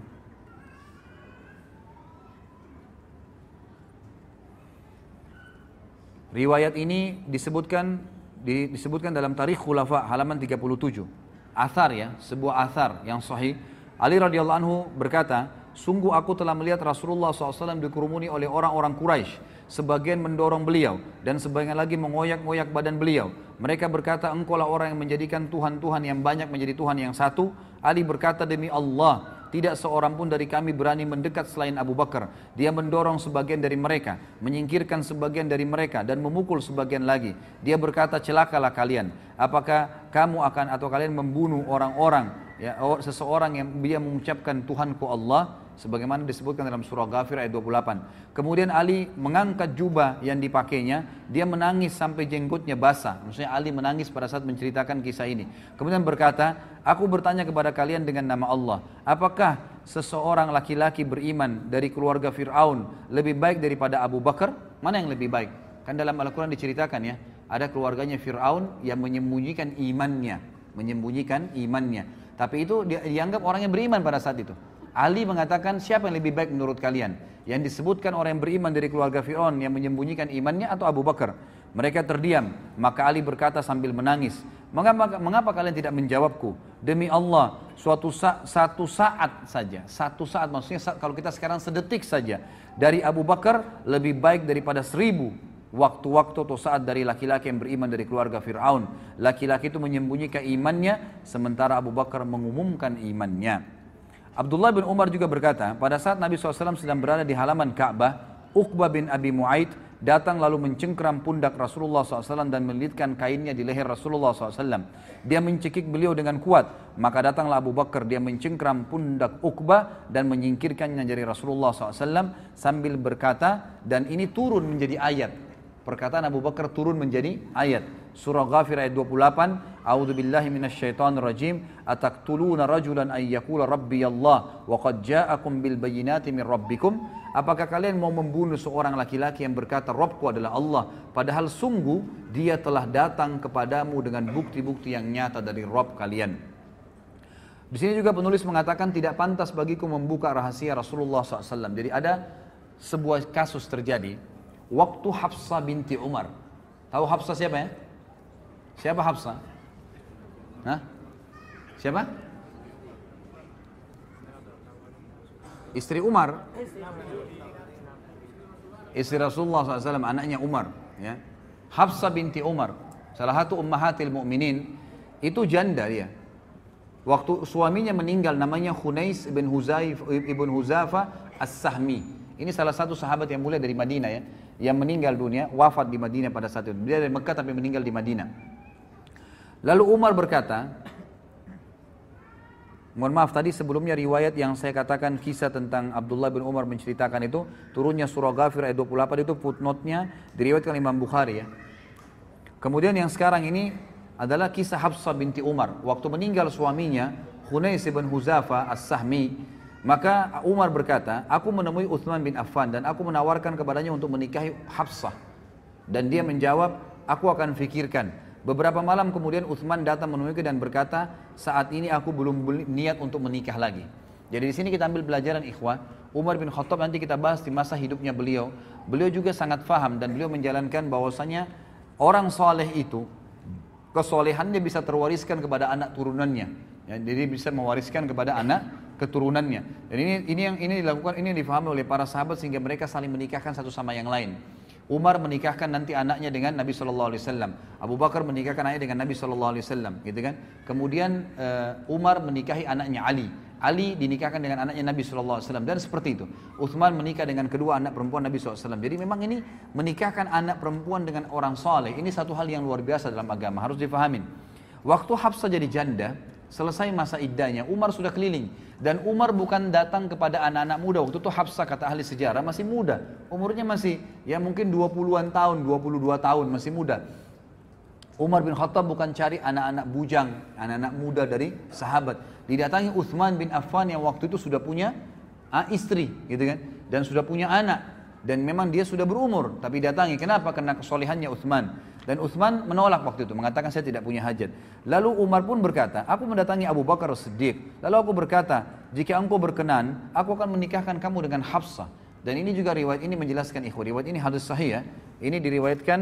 riwayat ini disebutkan dalam Tarikh Khulafa halaman 37. Athar ya, sebuah athar yang sahih. Ali radhiyallahu anhu berkata, sungguh aku telah melihat Rasulullah SAW dikerumuni oleh orang-orang Quraisy. Sebagian mendorong beliau dan sebagian lagi mengoyak-ngoyak badan beliau. Mereka berkata, engkaulah orang yang menjadikan Tuhan-Tuhan yang banyak menjadi Tuhan yang satu. Ali berkata, demi Allah, tidak seorang pun dari kami berani mendekat selain Abu Bakar. Dia mendorong sebagian dari mereka, menyingkirkan sebagian dari mereka, dan memukul sebagian lagi. Dia berkata, celakalah kalian. Apakah kamu akan atau kalian membunuh orang-orang, ya, seseorang yang dia mengucapkan Tuhanku Allah, sebagaimana disebutkan dalam surah Ghafir ayat 28. Kemudian Ali mengangkat jubah yang dipakainya, dia menangis sampai jenggotnya basah. Maksudnya Ali menangis pada saat menceritakan kisah ini. Kemudian berkata, aku bertanya kepada kalian dengan nama Allah, apakah seseorang laki-laki beriman dari keluarga Fir'aun lebih baik daripada Abu Bakar? Mana yang lebih baik? Kan dalam Al-Quran diceritakan ya, ada keluarganya Fir'aun yang menyembunyikan imannya. Tapi itu dianggap orang yang beriman pada saat itu. Ali mengatakan, siapa yang lebih baik menurut kalian? Yang disebutkan orang yang beriman dari keluarga Fir'aun yang menyembunyikan imannya atau Abu Bakar? Mereka terdiam. Maka Ali berkata sambil menangis, mengapa kalian tidak menjawabku? Demi Allah, satu saat maksudnya kalau kita sekarang sedetik saja dari Abu Bakar lebih baik daripada 1000 waktu-waktu atau saat dari laki-laki yang beriman dari keluarga Fir'aun. Laki-laki itu menyembunyikan imannya, sementara Abu Bakar mengumumkan imannya. Abdullah bin Umar juga berkata, pada saat Nabi SAW sedang berada di halaman Ka'bah, Uqbah bin Abi Mu'aid datang lalu mencengkeram pundak Rasulullah SAW dan melilitkan kainnya di leher Rasulullah SAW. Dia mencekik beliau dengan kuat, maka datanglah Abu Bakar, dia mencengkeram pundak Uqbah dan menyingkirkannya dari Rasulullah SAW sambil berkata, dan ini turun menjadi ayat. Perkataan Abu Bakar turun menjadi ayat. Surah Ghafir ayat 28, A'udzu billahi minasyaitonir rajim, ataqtuluna rajulan ay yaqula rabbi Allah wa qad ja'akum bil bayyinati min rabbikum. Apakah kalian mau membunuh seorang laki-laki yang berkata Rabbku adalah Allah, padahal sungguh dia telah datang kepadamu dengan bukti-bukti yang nyata dari Rabb kalian. Di sini juga penulis mengatakan tidak pantas bagiku membuka rahasia Rasulullah SAW. Jadi ada sebuah kasus terjadi waktu Hafsah binti Umar. Tahu Hafsah siapa ya? Siapa Hafsah? Hah? Siapa? Istri Umar. Istri Rasulullah SAW, anaknya Umar. Ya. Hafsah binti Umar, salah satu ummahatil mu'minin, itu janda dia. Waktu suaminya meninggal, namanya Khunais ibn Huzafa As-Sahmi. Ini salah satu sahabat yang mulia dari Madinah ya, yang meninggal dunia, wafat di Madinah pada saat itu. Dia dari Mekah tapi meninggal di Madinah. Lalu Umar berkata, mohon maaf tadi sebelumnya riwayat yang saya katakan kisah tentang Abdullah bin Umar menceritakan itu, turunnya surah Ghafir ayat 28 itu footnote-nya diriwayatkan Imam Bukhari ya. Kemudian yang sekarang ini adalah kisah Hafsah binti Umar. Waktu meninggal suaminya, Khunais bin Huzafa As-Sahmi, maka Umar berkata, aku menemui Uthman bin Affan dan aku menawarkan kepadanya untuk menikahi Hafsah. Dan dia menjawab, aku akan fikirkan. Beberapa malam kemudian Uthman datang menemuiku dan berkata, saat ini aku belum niat untuk menikah lagi. Jadi di sini kita ambil pelajaran ikhwah. Umar bin Khattab nanti kita bahas di masa hidupnya beliau. Beliau juga sangat faham dan beliau menjalankan bahwasanya orang soleh itu kesolehannya bisa terwariskan kepada anak turunannya. Ya, jadi bisa mewariskan kepada anak keturunannya. Dan ini dilakukan, ini difahami oleh para sahabat sehingga mereka saling menikahkan satu sama yang lain. Umar menikahkan nanti anaknya dengan Nabi SAW. Abu Bakar menikahkan anaknya dengan Nabi SAW, gitu kan? Kemudian Umar menikahi anaknya Ali. Ali dinikahkan dengan anaknya Nabi SAW, dan seperti itu. Uthman menikah dengan kedua anak perempuan Nabi SAW. Jadi memang ini menikahkan anak perempuan dengan orang saleh, ini satu hal yang luar biasa dalam agama, harus difahamin. Waktu Hafsah jadi janda, selesai masa iddahnya, Umar sudah keliling. Dan Umar bukan datang kepada anak-anak muda. Waktu itu Hafsah, kata ahli sejarah, masih muda. Umurnya masih ya mungkin 20-an tahun, 22 tahun, masih muda. Umar bin Khattab bukan cari anak-anak bujang, anak-anak muda dari sahabat. Didatangi Uthman bin Affan yang waktu itu sudah punya istri, gitu kan, dan sudah punya anak. Dan memang dia sudah berumur, tapi datangi. Kenapa? Karena kesolehannya Uthman. Dan Uthman menolak waktu itu, mengatakan saya tidak punya hajat. Lalu Umar pun berkata, aku mendatangi Abu Bakar As-Siddiq. Lalu aku berkata, jika engkau berkenan, aku akan menikahkan kamu dengan Hafsah. Dan ini juga riwayat ini menjelaskan ikhwah. Riwayat ini hadis sahih ya. Ini diriwayatkan,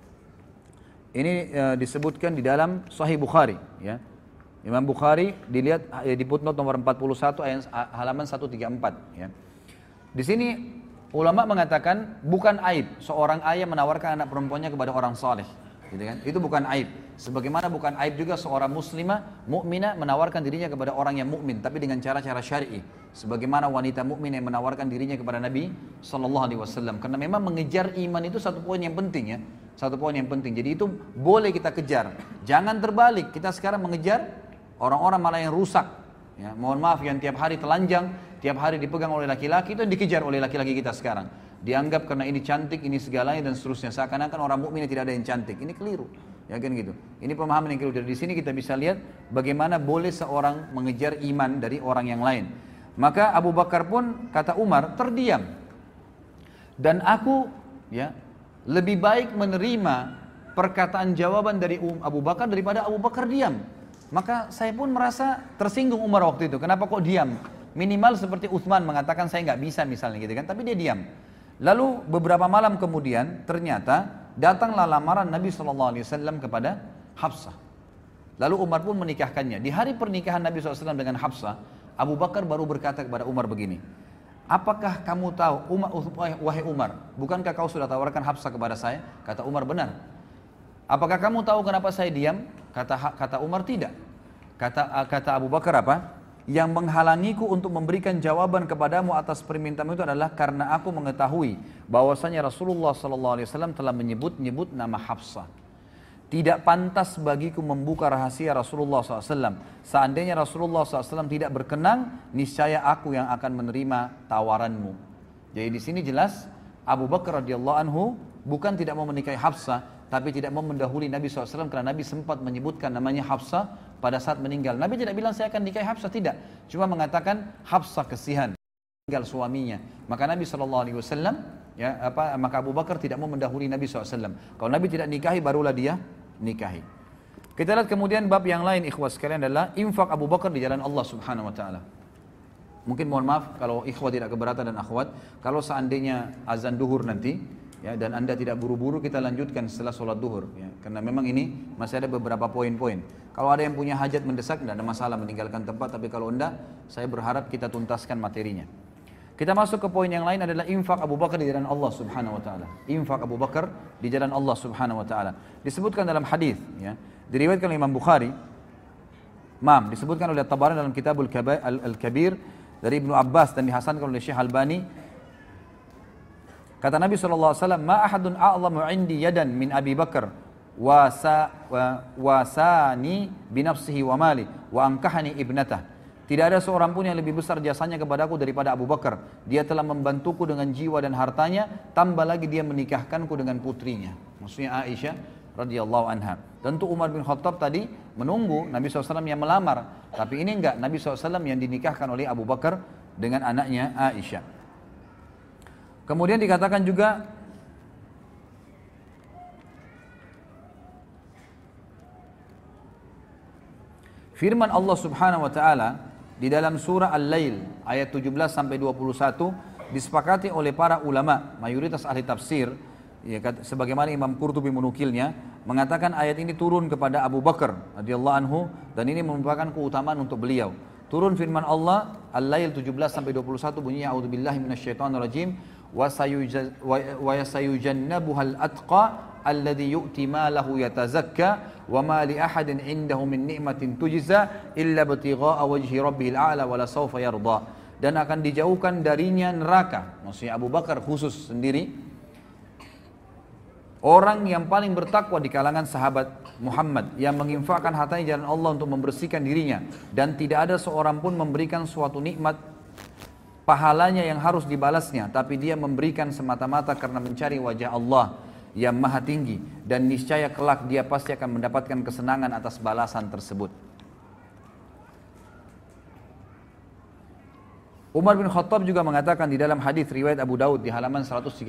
ini disebutkan di dalam Sahih Bukhari ya. Imam Bukhari dilihat di footnote nomor 41 ayat halaman 134 ya. Di sini ulama mengatakan bukan aib seorang ayah menawarkan anak perempuannya kepada orang saleh, gitu kan? Itu bukan aib. Sebagaimana bukan aib juga seorang muslimah, mukminah menawarkan dirinya kepada orang yang mukmin, tapi dengan cara-cara syar'i. Sebagaimana wanita mukmin yang menawarkan dirinya kepada Nabi sallallahu alaihi wasallam. Karena memang mengejar iman itu satu poin yang penting ya. Satu poin yang penting. Jadi itu boleh kita kejar. Jangan terbalik. Kita sekarang mengejar orang-orang malah yang rusak. Ya, mohon maaf yang tiap hari telanjang, tiap hari dipegang oleh laki-laki, itu yang dikejar oleh laki-laki kita sekarang. Dianggap karena ini cantik, ini segalanya dan seterusnya. Seakan-akan orang mukmin tidak ada yang cantik. Ini keliru. Ya kan gitu. Ini pemahaman yang keliru. Dari sini kita bisa lihat bagaimana boleh seorang mengejar iman dari orang yang lain. Maka Abu Bakar pun kata Umar terdiam. Dan aku ya lebih baik menerima perkataan jawaban dari Abu Bakar daripada Abu Bakar diam. Maka saya pun merasa tersinggung Umar waktu itu. Kenapa kok diam? Minimal seperti Uthman mengatakan saya nggak bisa misalnya gitu kan. Tapi dia diam. Lalu beberapa malam kemudian ternyata datanglah lamaran Nabi SAW kepada Hafsah. Lalu Umar pun menikahkannya. Di hari pernikahan Nabi SAW dengan Hafsah, Abu Bakar baru berkata kepada Umar begini. Apakah kamu tahu, wahai Umar, bukankah kau sudah tawarkan Hafsah kepada saya? Kata Umar, benar. Apakah kamu tahu kenapa saya diam? Kata Umar, tidak. Kata Abu Bakar apa? Yang menghalangiku untuk memberikan jawaban kepadamu atas permintaanmu itu adalah karena aku mengetahui bahwasanya Rasulullah SAW telah menyebut nama Hafsah. Tidak pantas bagiku membuka rahasia Rasulullah SAW. Seandainya Rasulullah SAW tidak berkenan, niscaya aku yang akan menerima tawaranmu. Jadi di sini jelas Abu Bakar radhiyallahu anhu bukan tidak mau menikahi Hafsah, tapi tidak mau mendahului Nabi SAW karena Nabi sempat menyebutkan namanya Hafsah pada saat meninggal. Nabi tidak bilang saya akan nikahi Hafsah, tidak. Cuma mengatakan Hafsah kesihan, meninggal suaminya. Maka Nabi SAW, maka Abu Bakar tidak mau mendahului Nabi SAW. Kalau Nabi tidak nikahi, barulah dia nikahi. Kita lihat kemudian bab yang lain ikhwah sekalian adalah infak Abu Bakar di jalan Allah Subhanahu Wa Taala. Mungkin mohon maaf kalau ikhwah tidak keberatan dan akhwat, kalau seandainya azan duhur nanti, ya, dan anda tidak buru-buru, kita lanjutkan setelah sholat duhur ya. Karena memang ini masih ada beberapa poin-poin. Kalau ada yang punya hajat mendesak tidak ada masalah meninggalkan tempat, tapi kalau enggak, saya berharap kita tuntaskan materinya. Kita masuk ke poin yang lain adalah infak Abu Bakar di jalan Allah Subhanahu Wa Taala. Infak Abu Bakar di jalan Allah Subhanahu Wa Taala disebutkan dalam hadis ya, diriwayatkan oleh Imam Bukhari, disebutkan oleh Tabarani dalam Kitabul Al-Kabir dari Ibnu Abbas dan dihasankan oleh Syekh Albani. Kata Nabi SAW, ma ahadun a'lamu indi yadan min Abi Bakar wasani binafsihi wa mali wa ankahani ibnatah. Tidak ada seorang pun yang lebih besar jasanya kepadaku daripada Abu Bakar. Dia telah membantuku dengan jiwa dan hartanya, tambah lagi dia menikahkanku dengan putrinya. Maksudnya Aisyah radhiyallahu anha. Tentu Umar bin Khattab tadi menunggu Nabi SAW yang melamar. Tapi ini enggak, Nabi SAW yang dinikahkan oleh Abu Bakar dengan anaknya Aisyah. Kemudian dikatakan juga firman Allah Subhanahu wa taala di dalam surah Al-Lail ayat 17 sampai 21 disepakati oleh para ulama, mayoritas ahli tafsir ya, sebagaimana Imam Qurtubi menukilnya, mengatakan ayat ini turun kepada Abu Bakar radhiyallahu anhu dan ini merupakan keutamaan untuk beliau. Turun firman Allah Al-Lail 17 sampai 21 bunyinya a'udzubillahi minasyaitonirrajim wa sayujannabuhal atqa alladhi yu'ti malahu yatazakka wa ma li ahadin 'indahu min ni'matin tujza illa ibtigha'a wajhi rabbihil a'la wa la sawfa yarda. Dan akan dijauhkan darinya neraka. Maksudnya Abu Bakar khusus sendiri orang yang paling bertakwa di kalangan sahabat Muhammad yang menginfakkan hartanya di jalan Allah untuk membersihkan dirinya dan tidak ada seorang pun memberikan suatu nikmat pahalanya yang harus dibalasnya tapi dia memberikan semata-mata karena mencari wajah Allah yang maha tinggi dan niscaya kelak dia pasti akan mendapatkan kesenangan atas balasan tersebut. Umar bin Khattab juga mengatakan di dalam hadis riwayat Abu Daud di halaman 137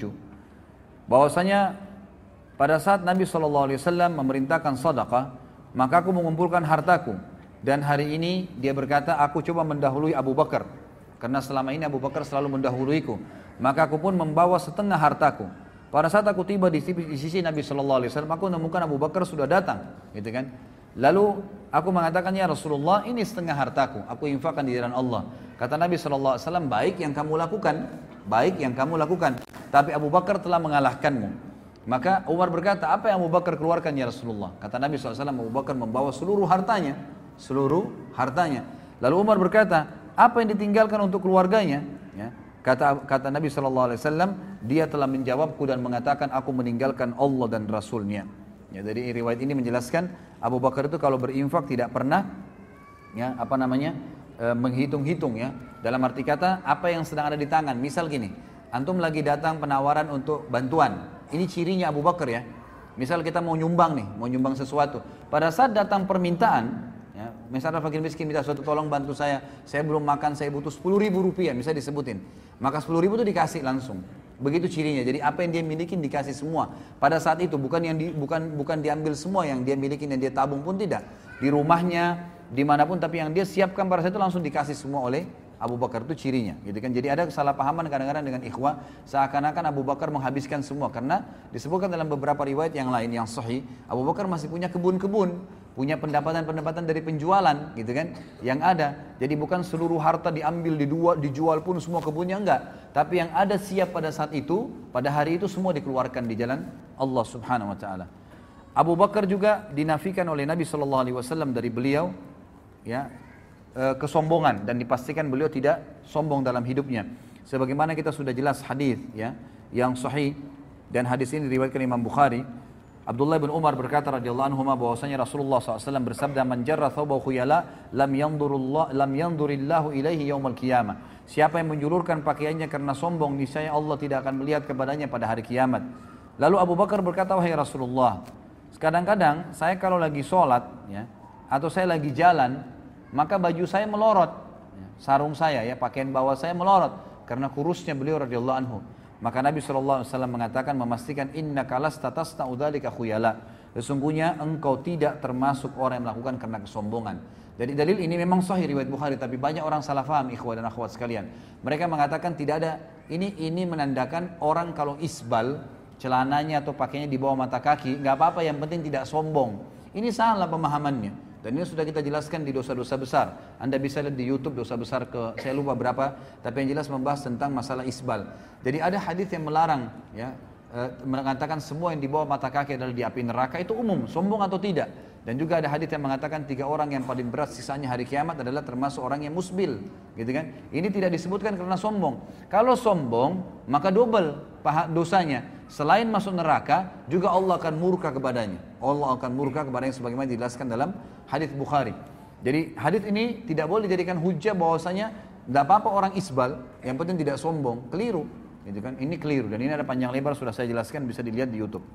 bahwasanya pada saat Nabi SAW memerintahkan sedekah, maka aku mengumpulkan hartaku. Dan hari ini dia berkata, aku coba mendahului Abu Bakar. Karena selama ini Abu Bakar selalu mendahuluiku. Maka aku pun membawa setengah hartaku. Pada saat aku tiba di sisi Nabi SAW, aku menemukan Abu Bakar sudah datang. Gitu kan? Lalu aku mengatakan, ya Rasulullah, ini setengah hartaku. Aku infakkan di jalan Allah. Kata Nabi SAW, baik yang kamu lakukan. Baik yang kamu lakukan. Tapi Abu Bakar telah mengalahkanmu. Maka Umar berkata, apa yang Abu Bakar keluarkan ya Rasulullah? Kata Nabi SAW, Abu Bakar membawa seluruh hartanya. Seluruh hartanya. Lalu Umar berkata, apa yang ditinggalkan untuk keluarganya? Ya. Kata Nabi SAW, dia telah menjawabku dan mengatakan, aku meninggalkan Allah dan Rasulnya. Ya, dari riwayat ini menjelaskan, Abu Bakar itu kalau berinfak tidak pernah ya, menghitung-hitung ya. Dalam arti kata, apa yang sedang ada di tangan. Misal gini, antum lagi datang penawaran untuk bantuan. Ini cirinya Abu Bakar ya. Misal kita mau nyumbang nih, mau nyumbang sesuatu. Pada saat datang permintaan, ya, misalnya fakir miskin minta sesuatu, tolong bantu saya belum makan, saya butuh 10.000 rupiah, misalnya disebutin. Maka 10.000 itu dikasih langsung. Begitu cirinya. Jadi apa yang dia miliki dikasih semua. Pada saat itu bukan diambil semua yang dia miliki dan dia tabung pun tidak. Di rumahnya, dimanapun, tapi yang dia siapkan pada saat itu langsung dikasih semua oleh Abu Bakar, itu cirinya, gitu kan. Jadi ada kesalahpahaman kadang-kadang dengan ikhwah, seakan-akan Abu Bakar menghabiskan semua, karena disebutkan dalam beberapa riwayat yang lain yang sahih, Abu Bakar masih punya kebun-kebun, punya pendapatan-pendapatan dari penjualan, gitu kan, yang ada. Jadi bukan seluruh harta diambil, dijual pun semua kebunnya, enggak. Tapi yang ada siap pada saat itu, pada hari itu semua dikeluarkan di jalan Allah Subhanahu Wa Taala. Abu Bakar juga dinafikan oleh Nabi SAW dari beliau, ya, kesombongan, dan dipastikan beliau tidak sombong dalam hidupnya. Sebagaimana kita sudah jelas hadis ya yang sahih, dan hadis ini diriwayatkan Imam Bukhari. Abdullah bin Umar berkata radhiyallahu anhu bahwasanya Rasulullah SAW bersabda, man jarra thawbahu khuyala lam yandurillahu ilaihi yaumal qiyamah. Siapa yang menjulurkan pakaiannya karena sombong, niscaya Allah tidak akan melihat kepadanya pada hari kiamat. Lalu Abu Bakar berkata, wahai Rasulullah, kadang-kadang saya kalau lagi sholat ya, atau saya lagi jalan, maka baju saya melorot, sarung saya ya, pakaian bawah saya melorot karena kurusnya beliau radhiyallahu anhu. Maka Nabi SAW mengatakan, memastikan, innaka lasta tasna'u dzalika khuyala. Sesungguhnya engkau tidak termasuk orang yang melakukan karena kesombongan. Jadi dalil ini memang sahih riwayat Bukhari, tapi banyak orang salah faham ikhwah dan akhwat sekalian. Mereka mengatakan tidak ada, ini menandakan orang kalau isbal celananya atau pakainya di bawah mata kaki, nggak apa-apa, yang penting tidak sombong. Ini salah pemahamannya. Dan ini sudah kita jelaskan di dosa-dosa besar. Anda bisa lihat di YouTube dosa besar saya lupa berapa, tapi yang jelas membahas tentang masalah isbal. Jadi ada hadis yang melarang ya, mengatakan semua yang di bawah mata kaki adalah di api neraka, itu umum, sombong atau tidak. Dan juga ada hadis yang mengatakan 3 orang yang paling berat sisanya hari kiamat adalah termasuk orang yang musbil, gitu kan. Ini tidak disebutkan karena sombong. Kalau sombong, maka double dosanya. Selain masuk neraka, juga Allah akan murka kepadanya. Allah akan murka kepadanya sebagaimana dijelaskan dalam hadis Bukhari. Jadi hadis ini tidak boleh dijadikan hujah bahwasanya tidak apa-apa orang isbal, yang penting tidak sombong. Keliru, gitu kan? Ini keliru, dan ini ada panjang lebar sudah saya jelaskan, bisa dilihat di YouTube.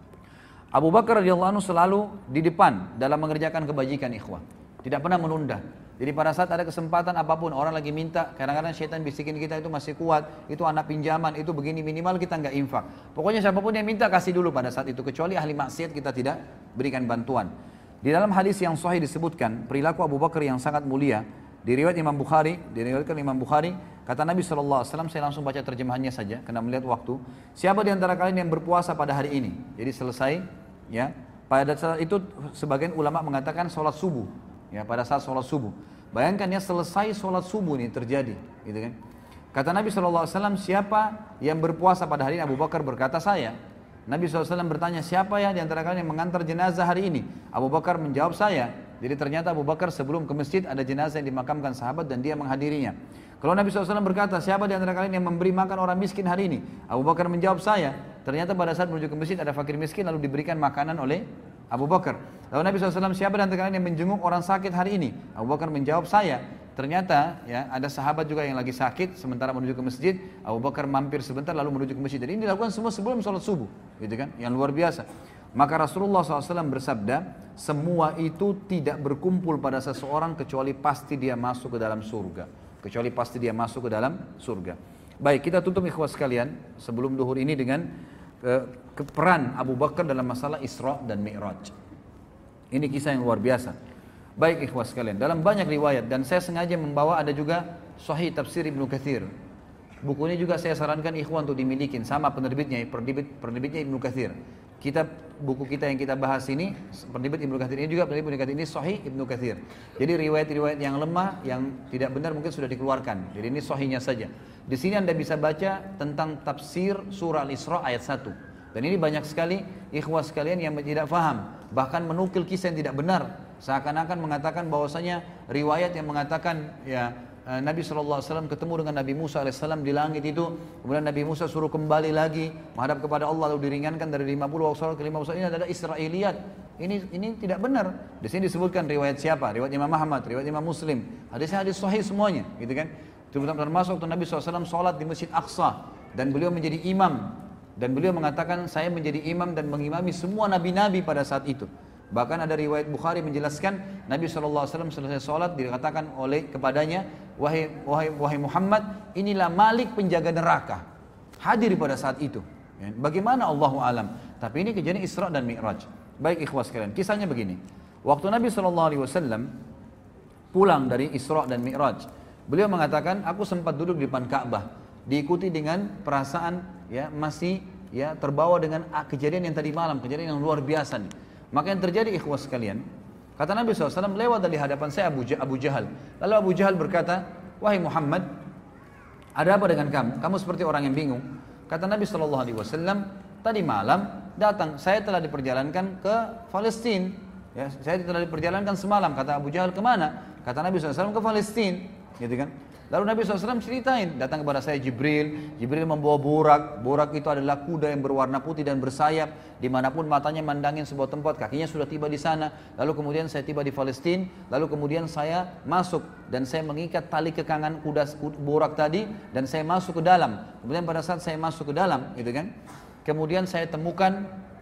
Abu Bakar radhiyallahu anhu selalu di depan dalam mengerjakan kebajikan ikhwah. Tidak pernah menunda. Jadi pada saat ada kesempatan apapun, orang lagi minta, kadang-kadang syaitan bisikin kita itu masih kuat, itu anak pinjaman, itu begini, minimal kita nggak infak. Pokoknya siapapun yang minta kasih dulu pada saat itu, kecuali ahli maksiat kita tidak berikan bantuan. Di dalam hadis yang sahih disebutkan perilaku Abu Bakar yang sangat mulia. Diriwayat Imam Bukhari, diriwayatkan Imam Bukhari, kata Nabi SAW, saya langsung baca terjemahannya saja karena melihat waktu. Siapa di antara kalian yang berpuasa pada hari ini? Jadi selesai Ya, pada saat itu sebagian ulama mengatakan sholat subuh. Ya, pada saat sholat subuh. Bayangkan ya, selesai sholat subuh ini terjadi, gitu kan? Kata Nabi SAW, siapa yang berpuasa pada hari ini? Abu Bakar berkata, saya. Nabi SAW bertanya, siapa ya di antara kalian yang mengantar jenazah hari ini? Abu Bakar menjawab, saya. Jadi ternyata Abu Bakar sebelum ke masjid ada jenazah yang dimakamkan sahabat dan dia menghadirinya. Kalau Nabi SAW berkata, siapa di antara kalian yang memberi makan orang miskin hari ini? Abu Bakar menjawab, saya. Ternyata pada saat menuju ke masjid ada fakir miskin lalu diberikan makanan oleh Abu Bakar. Lalu Nabi SAW, siapa di antara kalian yang menjenguk orang sakit hari ini? Abu Bakar menjawab, saya. Ternyata ya ada sahabat juga yang lagi sakit sementara menuju ke masjid. Abu Bakar mampir sebentar lalu menuju ke masjid. Jadi ini dilakukan semua sebelum sholat subuh, gitu kan? Yang luar biasa. Maka Rasulullah SAW bersabda, semua itu tidak berkumpul pada seseorang kecuali pasti dia masuk ke dalam surga. Kecuali pasti dia masuk ke dalam surga. Baik, kita tutup ikhwas sekalian sebelum duhur ini dengan peran Abu Bakar dalam masalah Isra dan Mi'raj. Ini kisah yang luar biasa. Baik ikhwas sekalian, dalam banyak riwayat, dan saya sengaja membawa ada juga Sahih Tafsir Ibnu Katsir. Buku ini juga saya sarankan ikhwan untuk dimiliki, sama penerbitnya Ibnu Katsir. Buku kita yang kita bahas ini, penerbit Ibnu Katsir ini juga, penerbit Ibnu Katsir ini Sahih Ibnu Katsir. Jadi riwayat-riwayat yang lemah, yang tidak benar mungkin sudah dikeluarkan. Jadi ini sahihnya saja. Di sini Anda bisa baca tentang tafsir surah Al-Isra ayat 1. Dan ini banyak sekali ikhwas sekalian yang tidak faham, bahkan menukil kisah yang tidak benar, seakan-akan mengatakan bahwasanya riwayat yang mengatakan ya Nabi SAW ketemu dengan Nabi Musa AS di langit itu, kemudian Nabi Musa suruh kembali lagi menghadap kepada Allah lalu diringankan dari 50 waktu sholat ke 50 sholat. Ini adalah Israiliyat. Ini tidak benar. Di sini disebutkan riwayat siapa? Riwayat Imam Ahmad, riwayat Imam Muslim. Hadisnya hadis sahih semuanya, gitu kan? Termasuk waktu Nabi SAW sholat di Masjid Aqsa dan beliau menjadi imam, dan beliau mengatakan saya menjadi imam dan mengimami semua nabi-nabi pada saat itu. Bahkan ada riwayat Bukhari menjelaskan Nabi SAW selesai sholat dikatakan oleh kepadanya, wahai Muhammad, inilah Malik penjaga neraka. Hadir pada saat itu. Bagaimana Allahu alam. Tapi ini kejadian Isra dan Mi'raj. Baik ikhwas sekalian, kisahnya begini. Waktu Nabi SAW pulang dari Isra dan Mi'raj, beliau mengatakan, aku sempat duduk di depan Ka'bah, diikuti dengan perasaan ya masih ya terbawa dengan kejadian yang tadi malam, kejadian yang luar biasa nih. Maka yang terjadi ikhwas sekalian, kata Nabi SAW, lewat dari hadapan saya Abu Jahal. Lalu Abu Jahal berkata, wahai Muhammad, ada apa dengan kamu? Kamu seperti orang yang bingung. Kata Nabi SAW, tadi malam datang, saya telah diperjalankan ke Palestina. Ya, saya telah diperjalankan semalam. Kata Abu Jahal, kemana? Kata Nabi SAW, ke Palestina. Gitu kan? Lalu Nabi SAW ceritain, datang kepada saya Jibril membawa burak itu adalah kuda yang berwarna putih dan bersayap, dimanapun matanya mandangin sebuah tempat, kakinya sudah tiba di sana. Lalu kemudian saya tiba di Palestina, lalu kemudian saya masuk dan saya mengikat tali kekangan kuda burak tadi dan saya masuk ke dalam. Kemudian pada saat saya masuk ke dalam, gitu kan, kemudian saya temukan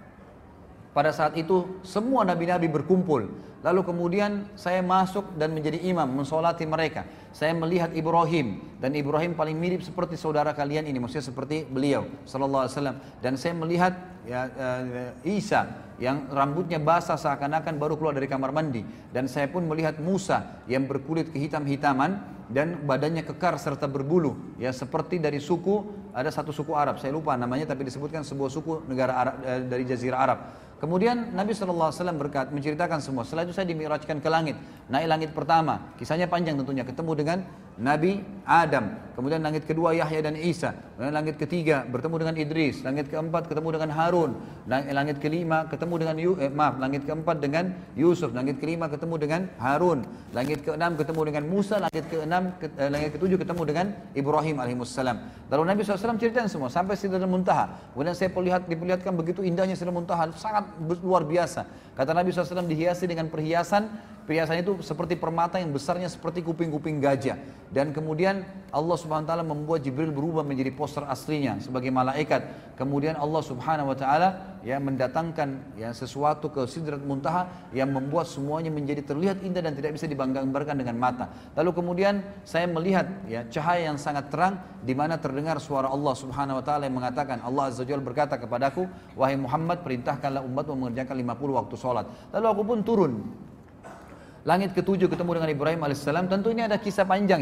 pada saat itu semua nabi-nabi berkumpul. Lalu kemudian saya masuk dan menjadi imam, mensolati mereka. Saya melihat Ibrahim, dan Ibrahim paling mirip seperti saudara kalian ini, maksudnya seperti beliau sallallahu alaihi wasallam. Dan saya melihat ya, Isa yang rambutnya basah seakan-akan baru keluar dari kamar mandi. Dan saya pun melihat Musa yang berkulit kehitam-hitaman dan badannya kekar serta berbulu, ya seperti dari suku, ada satu suku Arab, saya lupa namanya, tapi disebutkan sebuah suku negara Arab, dari Jazirah Arab. Kemudian Nabi SAW menceritakan semua. Setelah itu saya dimi'rajkan ke langit. Naik langit pertama, kisahnya panjang tentunya, ketemu dengan Nabi Adam. Kemudian langit kedua Yahya dan Isa. Kemudian langit ketiga bertemu dengan Idris. Langit keempat ketemu dengan Harun. Langit kelima ketemu dengan langit keempat dengan Yusuf. Langit kelima ketemu dengan Harun. Langit keenam ketemu dengan Musa. Langit ketujuh ketemu dengan Ibrahim alaihissalam. Lalu Nabi SAW ceritakan semua sampai Sidratul Muntaha. Kemudian saya diperlihatkan begitu indahnya Sidratul Muntaha, sangat luar biasa. Kata Nabi SAW dihiasi dengan perhiasan itu seperti permata yang besarnya seperti kuping-kuping gajah. Dan kemudian Allah Subhanahu wa taala membuat Jibril berubah menjadi poster aslinya sebagai malaikat. Kemudian Allah Subhanahu wa taala ya mendatangkan ya sesuatu ke Sidratul Muntaha yang membuat semuanya menjadi terlihat indah dan tidak bisa digambarkan dengan mata. Lalu kemudian saya melihat ya cahaya yang sangat terang di mana terdengar suara Allah Subhanahu wa taala yang mengatakan, Allah Azza wa Jalla berkata kepadaku, wahai Muhammad, perintahkanlah umatmu mengerjakan 50 waktu sholat. Lalu aku pun turun. Langit ketujuh ketemu dengan Ibrahim alaihissalam. Tentu ini ada kisah panjang ya.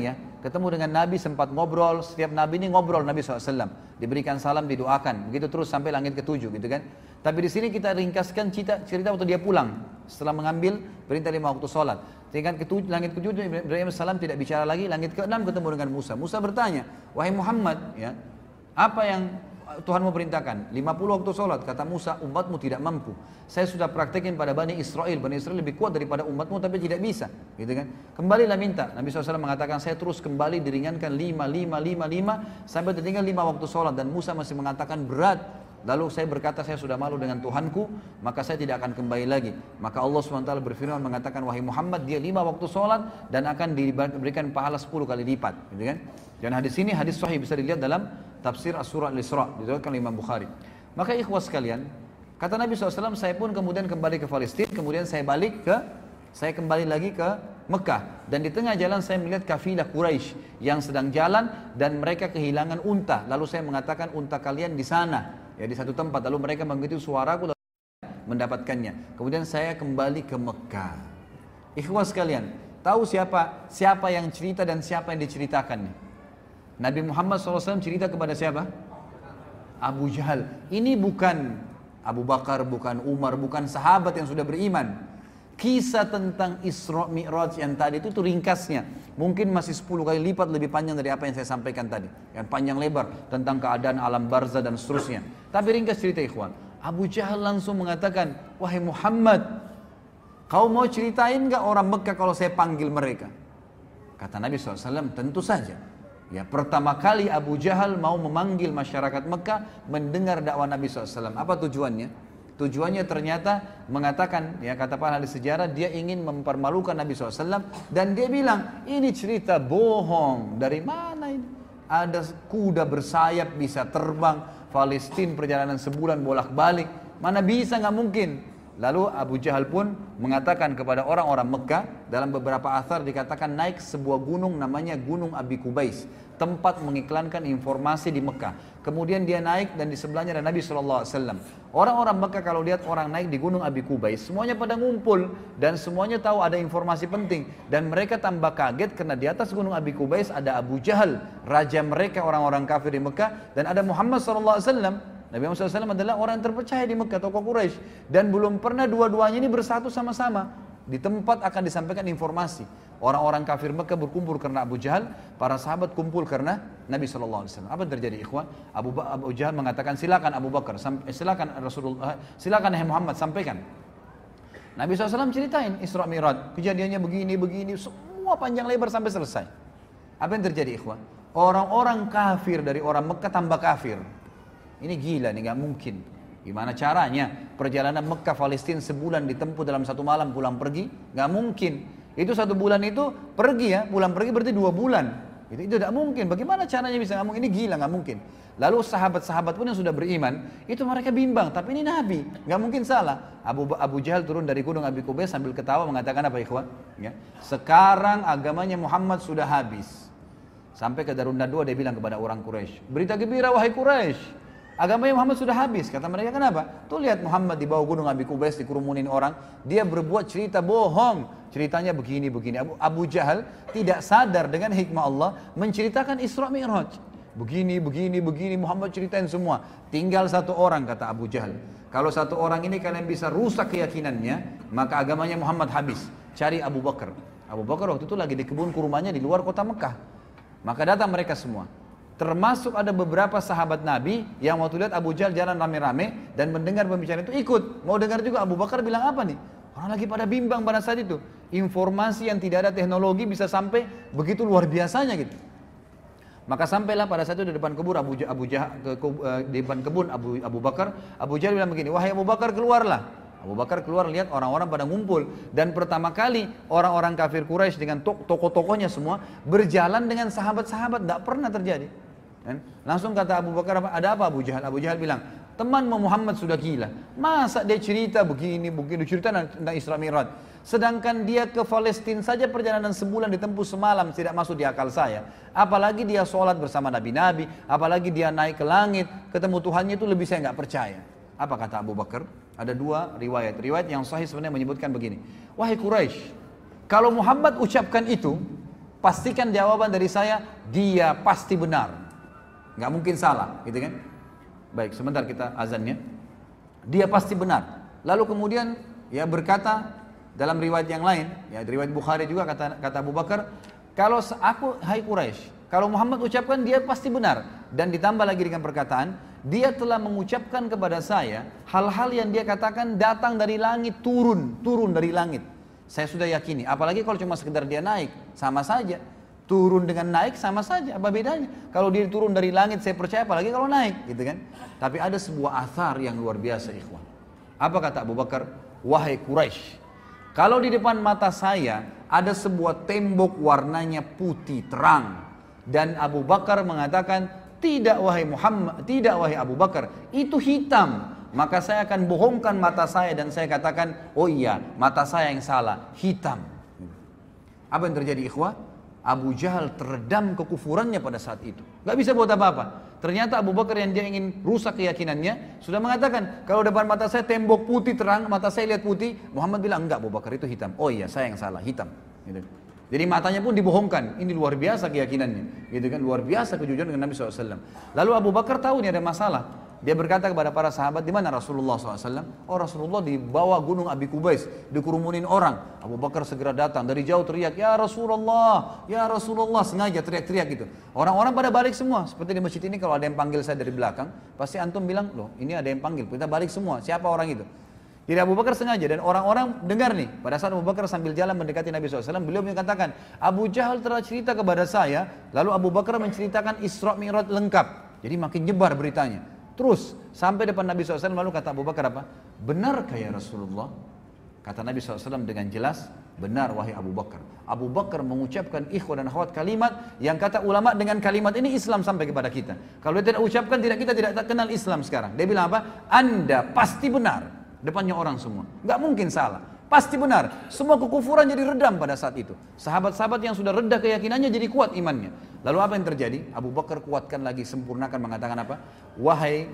ketemu dengan Nabi, sempat ngobrol. Setiap Nabi ini ngobrol Nabi SAW, diberikan salam, didoakan, begitu terus sampai langit ke-7 gitu kan. Tapi di sini kita ringkaskan cerita waktu dia pulang setelah mengambil perintah 5 waktu sholat. Langit ke-7 Ibrahim salam tidak bicara lagi. Langit ke-6 ketemu dengan Musa. Musa bertanya, wahai Muhammad, ya, apa yang Tuhan mau perintahkan? 50 waktu sholat. Kata Musa, umatmu tidak mampu. Saya sudah praktekin pada Bani Israel. Bani Israel lebih kuat daripada umatmu tapi tidak bisa, gitu kan? Kembalilah minta. Nabi SAW mengatakan, saya terus kembali diringankan 5 sampai tertinggal 5 waktu sholat. Dan Musa masih mengatakan berat. Lalu saya berkata, saya sudah malu dengan Tuhanku, maka saya tidak akan kembali lagi. Maka Allah SWT berfirman mengatakan, wahai Muhammad, dia 5 waktu sholat dan akan diberikan pahala 10 kali lipat, gitu kan? Dan hadis ini hadis sahih, bisa dilihat dalam tafsir As-Surah Al-Isra, diriwayatkan oleh Imam Bukhari. Maka ikhwas sekalian, kata Nabi SAW, saya pun kemudian kembali ke Palestina, kemudian saya kembali lagi ke Mekah. Dan di tengah jalan saya melihat kafilah Quraisy yang sedang jalan dan mereka kehilangan unta. Lalu saya mengatakan, unta kalian di sana, ya, di satu tempat. Lalu mereka mengikuti suaraku, lalu mendapatkannya. Kemudian saya kembali ke Mekah. Ikhwas sekalian, tahu siapa yang cerita dan siapa yang diceritakan? Nabi Muhammad SAW cerita kepada siapa? Abu Jahal. Ini bukan Abu Bakar, bukan Umar, bukan sahabat yang sudah beriman. Kisah tentang Isra Mi'raj yang tadi itu ringkasnya. Mungkin masih 10 kali lipat lebih panjang dari apa yang saya sampaikan tadi. Yang panjang lebar tentang keadaan alam barzah dan seterusnya. Tapi ringkas cerita ikhwan. Abu Jahal langsung mengatakan, wahai Muhammad, kau mau ceritain gak orang Mekah kalau saya panggil mereka? Kata Nabi SAW, tentu saja. Ya, pertama kali Abu Jahal mau memanggil masyarakat Mekah mendengar dakwah Nabi SAW. Apa tujuannya? Tujuannya ternyata mengatakan, ya, kata para ahli sejarah, dia ingin mempermalukan Nabi SAW. Dan dia bilang, ini cerita bohong. Dari mana ini? Ada kuda bersayap bisa terbang, Palestina perjalanan sebulan bolak-balik. Mana bisa, nggak mungkin. Lalu Abu Jahal pun mengatakan kepada orang-orang Mekah, dalam beberapa athar dikatakan naik sebuah gunung namanya Gunung Abi Kubais, tempat mengiklankan informasi di Mekah. Kemudian dia naik dan di sebelahnya ada Nabi SAW. Orang-orang Mekah kalau lihat orang naik di Gunung Abi Kubais, semuanya pada ngumpul dan semuanya tahu ada informasi penting. Dan mereka tambah kaget karena di atas Gunung Abi Kubais ada Abu Jahal, raja mereka orang-orang kafir di Mekah, dan ada Muhammad SAW. Nabi Muhammad SAW adalah orang yang terpercaya di Mekah, tokoh Quraisy, dan belum pernah dua-duanya ini bersatu sama-sama di tempat akan disampaikan informasi. Orang-orang kafir Mekah berkumpul karena Abu Jahal, para sahabat kumpul karena Nabi SAW. Apa yang terjadi, ikhwan? Abu Jahal mengatakan, silakan Abu Bakar, silakan Rasulullah, silakan Muhammad, sampaikan. Nabi SAW ceritain Isra Mi'raj, kejadiannya begini, semua panjang lebar sampai selesai. Apa yang terjadi, ikhwan? Orang-orang kafir dari orang Mekah tambah kafir. Ini gila nih, gak mungkin. Gimana caranya? Perjalanan Mekah Palestina sebulan ditempuh dalam satu malam pulang pergi? Gak mungkin. Itu satu bulan itu pergi ya, pulang pergi berarti 2 bulan. Itu tidak mungkin. Bagaimana caranya bisa ngomong ini gila, gak mungkin. Lalu sahabat-sahabat pun yang sudah beriman, itu mereka bimbang. Tapi ini Nabi, gak mungkin salah. Abu Jahal turun dari gunung Abi Kubais sambil ketawa mengatakan apa, ikhwan? Ya. Sekarang agamanya Muhammad sudah habis. Sampai ke Darun Nadwa dia bilang kepada orang Quraisy, berita gembira wahai Quraisy, agamanya Muhammad sudah habis. Kata mereka, kenapa? Tuh lihat Muhammad di bawah gunung Abi Kubais dikerumunin orang. Dia berbuat cerita bohong. Ceritanya begini. Abu Jahal tidak sadar dengan hikmah Allah menceritakan Isra Mi'raj. Begini. Muhammad ceritain semua. Tinggal satu orang, kata Abu Jahal. Kalau satu orang ini kalian bisa rusak keyakinannya, maka agamanya Muhammad habis. Cari Abu Bakar. Abu Bakar waktu itu lagi di kebun kurmanya di luar kota Mekah. Maka datang mereka semua. Termasuk ada beberapa sahabat Nabi yang waktu lihat Abu Jahal jalan rame-rame dan mendengar pembicaraan itu ikut. Mau dengar juga. Abu Bakar bilang apa nih? Orang lagi pada bimbang pada saat itu. Informasi yang tidak ada teknologi bisa sampai begitu luar biasanya gitu. Maka sampailah pada saat itu di depan kebun di depan kebun Abu Bakar. Abu Jahal bilang begini, wahai Abu Bakar, keluarlah. Abu Bakar keluar, lihat orang-orang pada ngumpul. Dan pertama kali orang-orang kafir Quraisy dengan tokoh-tokohnya semua berjalan dengan sahabat-sahabat. Tidak pernah terjadi. Langsung kata Abu Bakar, ada apa Abu Jahal? Abu Jahal bilang, teman Muhammad sudah gila. Masa dia cerita begini, cerita tentang Isra Mi'raj. Sedangkan dia ke Palestina saja perjalanan sebulan ditempuh semalam, tidak masuk di akal saya. Apalagi dia sholat bersama nabi-nabi, apalagi dia naik ke langit, ketemu Tuhannya, itu lebih saya nggak percaya. Apa kata Abu Bakar? Ada 2 riwayat. Riwayat yang sahih sebenarnya menyebutkan begini. Wahai Quraisy, kalau Muhammad ucapkan itu, pastikan jawaban dari saya, dia pasti benar. Nggak mungkin salah, gitu kan? Baik, sebentar kita azannya. Dia pasti benar. Lalu kemudian ya berkata dalam riwayat yang lain, ya riwayat Bukhari juga kata Abu Bakar, kalau aku, hai Quraisy, kalau Muhammad ucapkan dia pasti benar. Dan ditambah lagi dengan perkataan, dia telah mengucapkan kepada saya hal-hal yang dia katakan datang dari langit, turun dari langit. Saya sudah yakini, apalagi kalau cuma sekedar dia naik, sama saja. Turun dengan naik sama saja, apa bedanya? Kalau dia turun dari langit saya percaya, apalagi kalau naik, gitu kan? Tapi ada sebuah athar yang luar biasa, ikhwan. Apa kata Abu Bakar? Wahai Quraisy, kalau di depan mata saya ada sebuah tembok warnanya putih terang, dan Abu Bakar mengatakan, tidak wahai Muhammad, tidak wahai Abu Bakar, itu hitam. Maka saya akan bohongkan mata saya dan saya katakan, oh iya, mata saya yang salah, hitam. Apa yang terjadi, ikhwah? Abu Jahal teredam kekufurannya pada saat itu. Gak bisa buat apa-apa. Ternyata Abu Bakar yang dia ingin rusak keyakinannya, sudah mengatakan, kalau depan mata saya tembok putih terang, mata saya lihat putih. Muhammad bilang, enggak Abu Bakar, itu hitam. Oh iya, saya yang salah, hitam. Gitu. Jadi matanya pun dibohongkan. Ini luar biasa keyakinannya, gitu kan? Luar biasa kejujuran dengan Nabi SAW. Lalu Abu Bakar tahu ini ada masalah. Dia berkata kepada para sahabat, di mana Rasulullah SAW? Oh, Rasulullah di bawah gunung Abi Kubais, dikerumunin orang. Abu Bakar segera datang, dari jauh teriak, ya Rasulullah, ya Rasulullah, sengaja teriak-teriak gitu. Orang-orang pada balik semua. Seperti di masjid ini kalau ada yang panggil saya dari belakang, pasti antum bilang, loh ini ada yang panggil, kita balik semua. Siapa orang itu? Jadi Abu Bakar sengaja, dan orang-orang dengar nih. Pada saat Abu Bakar sambil jalan mendekati Nabi SAW, beliau mengatakan, Abu Jahal telah cerita kepada saya, lalu Abu Bakar menceritakan Isra Mi'raj lengkap. Jadi makin nyebar beritanya. Terus sampai depan Nabi SAW, lalu kata Abu Bakar apa? Benarkah ya Rasulullah? Kata Nabi SAW dengan jelas, benar wahai Abu Bakar. Abu Bakar mengucapkan ikhwan dan akhwat kalimat yang kata ulama dengan kalimat ini Islam sampai kepada kita. Kalau dia tidak ucapkan, kita tidak kenal Islam sekarang. Dia bilang apa? Anda pasti benar. Depannya orang semua, nggak mungkin salah, pasti benar. Semua kekufuran jadi redam pada saat itu. Sahabat-sahabat yang sudah reda keyakinannya jadi kuat imannya. Lalu apa yang terjadi? Abu Bakar kuatkan lagi, sempurnakan, mengatakan apa? Wahai,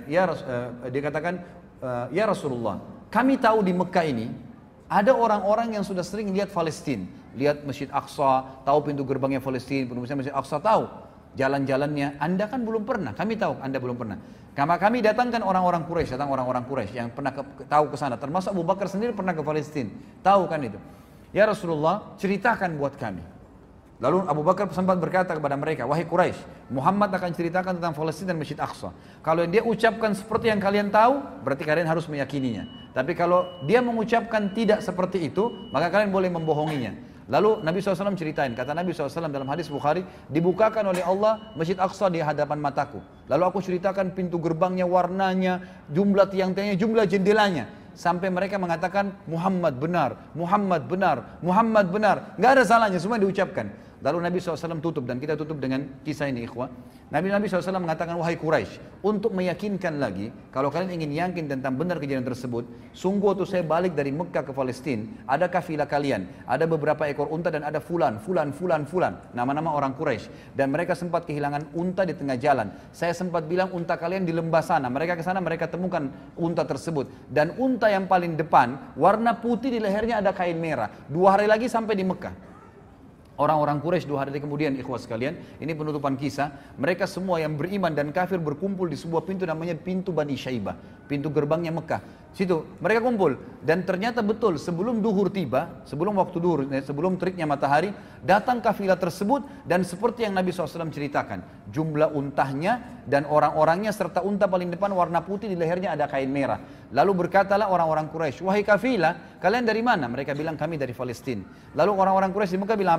dia katakan, ya Rasulullah, kami tahu di Mekah ini ada orang-orang yang sudah sering lihat Palestina, lihat Masjid Aqsa, tahu pintu gerbangnya Palestina, pintu Masjid Aqsa, tahu jalan-jalannya. Anda kan belum pernah, kami tahu Anda belum pernah. Kami datangkan orang-orang Quraisy, yang pernah tahu ke sana, termasuk Abu Bakar sendiri pernah ke Palestina, tahu kan itu. Ya Rasulullah, ceritakan buat kami. Lalu Abu Bakar sempat berkata kepada mereka, wahai Quraisy, Muhammad akan ceritakan tentang Palestina dan Masjid Aqsa. Kalau dia ucapkan seperti yang kalian tahu, berarti kalian harus meyakininya. Tapi kalau dia mengucapkan tidak seperti itu, maka kalian boleh membohonginya. Lalu Nabi SAW ceritain, kata Nabi SAW dalam hadis Bukhari, dibukakan oleh Allah Masjid Aqsa di hadapan mataku. Lalu aku ceritakan pintu gerbangnya, warnanya, jumlah tiang-tiangnya, jumlah jendelanya. Sampai mereka mengatakan, Muhammad benar, Muhammad benar, Muhammad benar. Gak ada salahnya, semua diucapkan. Lalu Nabi SAW tutup, dan kita tutup dengan kisah ini ikhwah. Nabi SAW mengatakan, wahai Quraisy, untuk meyakinkan lagi, kalau kalian ingin yakin tentang benar kejadian tersebut, sungguh waktu saya balik dari Mekah ke Palestina, ada kafilah kalian, ada beberapa ekor unta dan ada fulan, nama-nama orang Quraisy, dan mereka sempat kehilangan unta di tengah jalan. Saya sempat bilang unta kalian di lembah sana, mereka ke sana, mereka temukan unta tersebut, dan unta yang paling depan warna putih, di lehernya ada kain merah. 2 hari lagi sampai di Mekah. Orang-orang Quraisy 2 hari kemudian, ikhwas sekalian, ini penutupan kisah, mereka semua yang beriman dan kafir berkumpul di sebuah pintu namanya pintu Bani Syaibah, pintu gerbangnya Mekah. Situ mereka kumpul, dan ternyata betul sebelum duhur tiba, sebelum waktu duhur, sebelum teriknya matahari, datang kafilah tersebut, dan seperti yang Nabi SAW ceritakan, jumlah untahnya dan orang-orangnya serta unta paling depan warna putih, di lehernya ada kain merah. Lalu berkatalah orang-orang Quraisy, wahai kafilah, kalian dari mana? Mereka bilang kami dari Palestina. Lalu orang-orang Quraisy di Mekah bilang,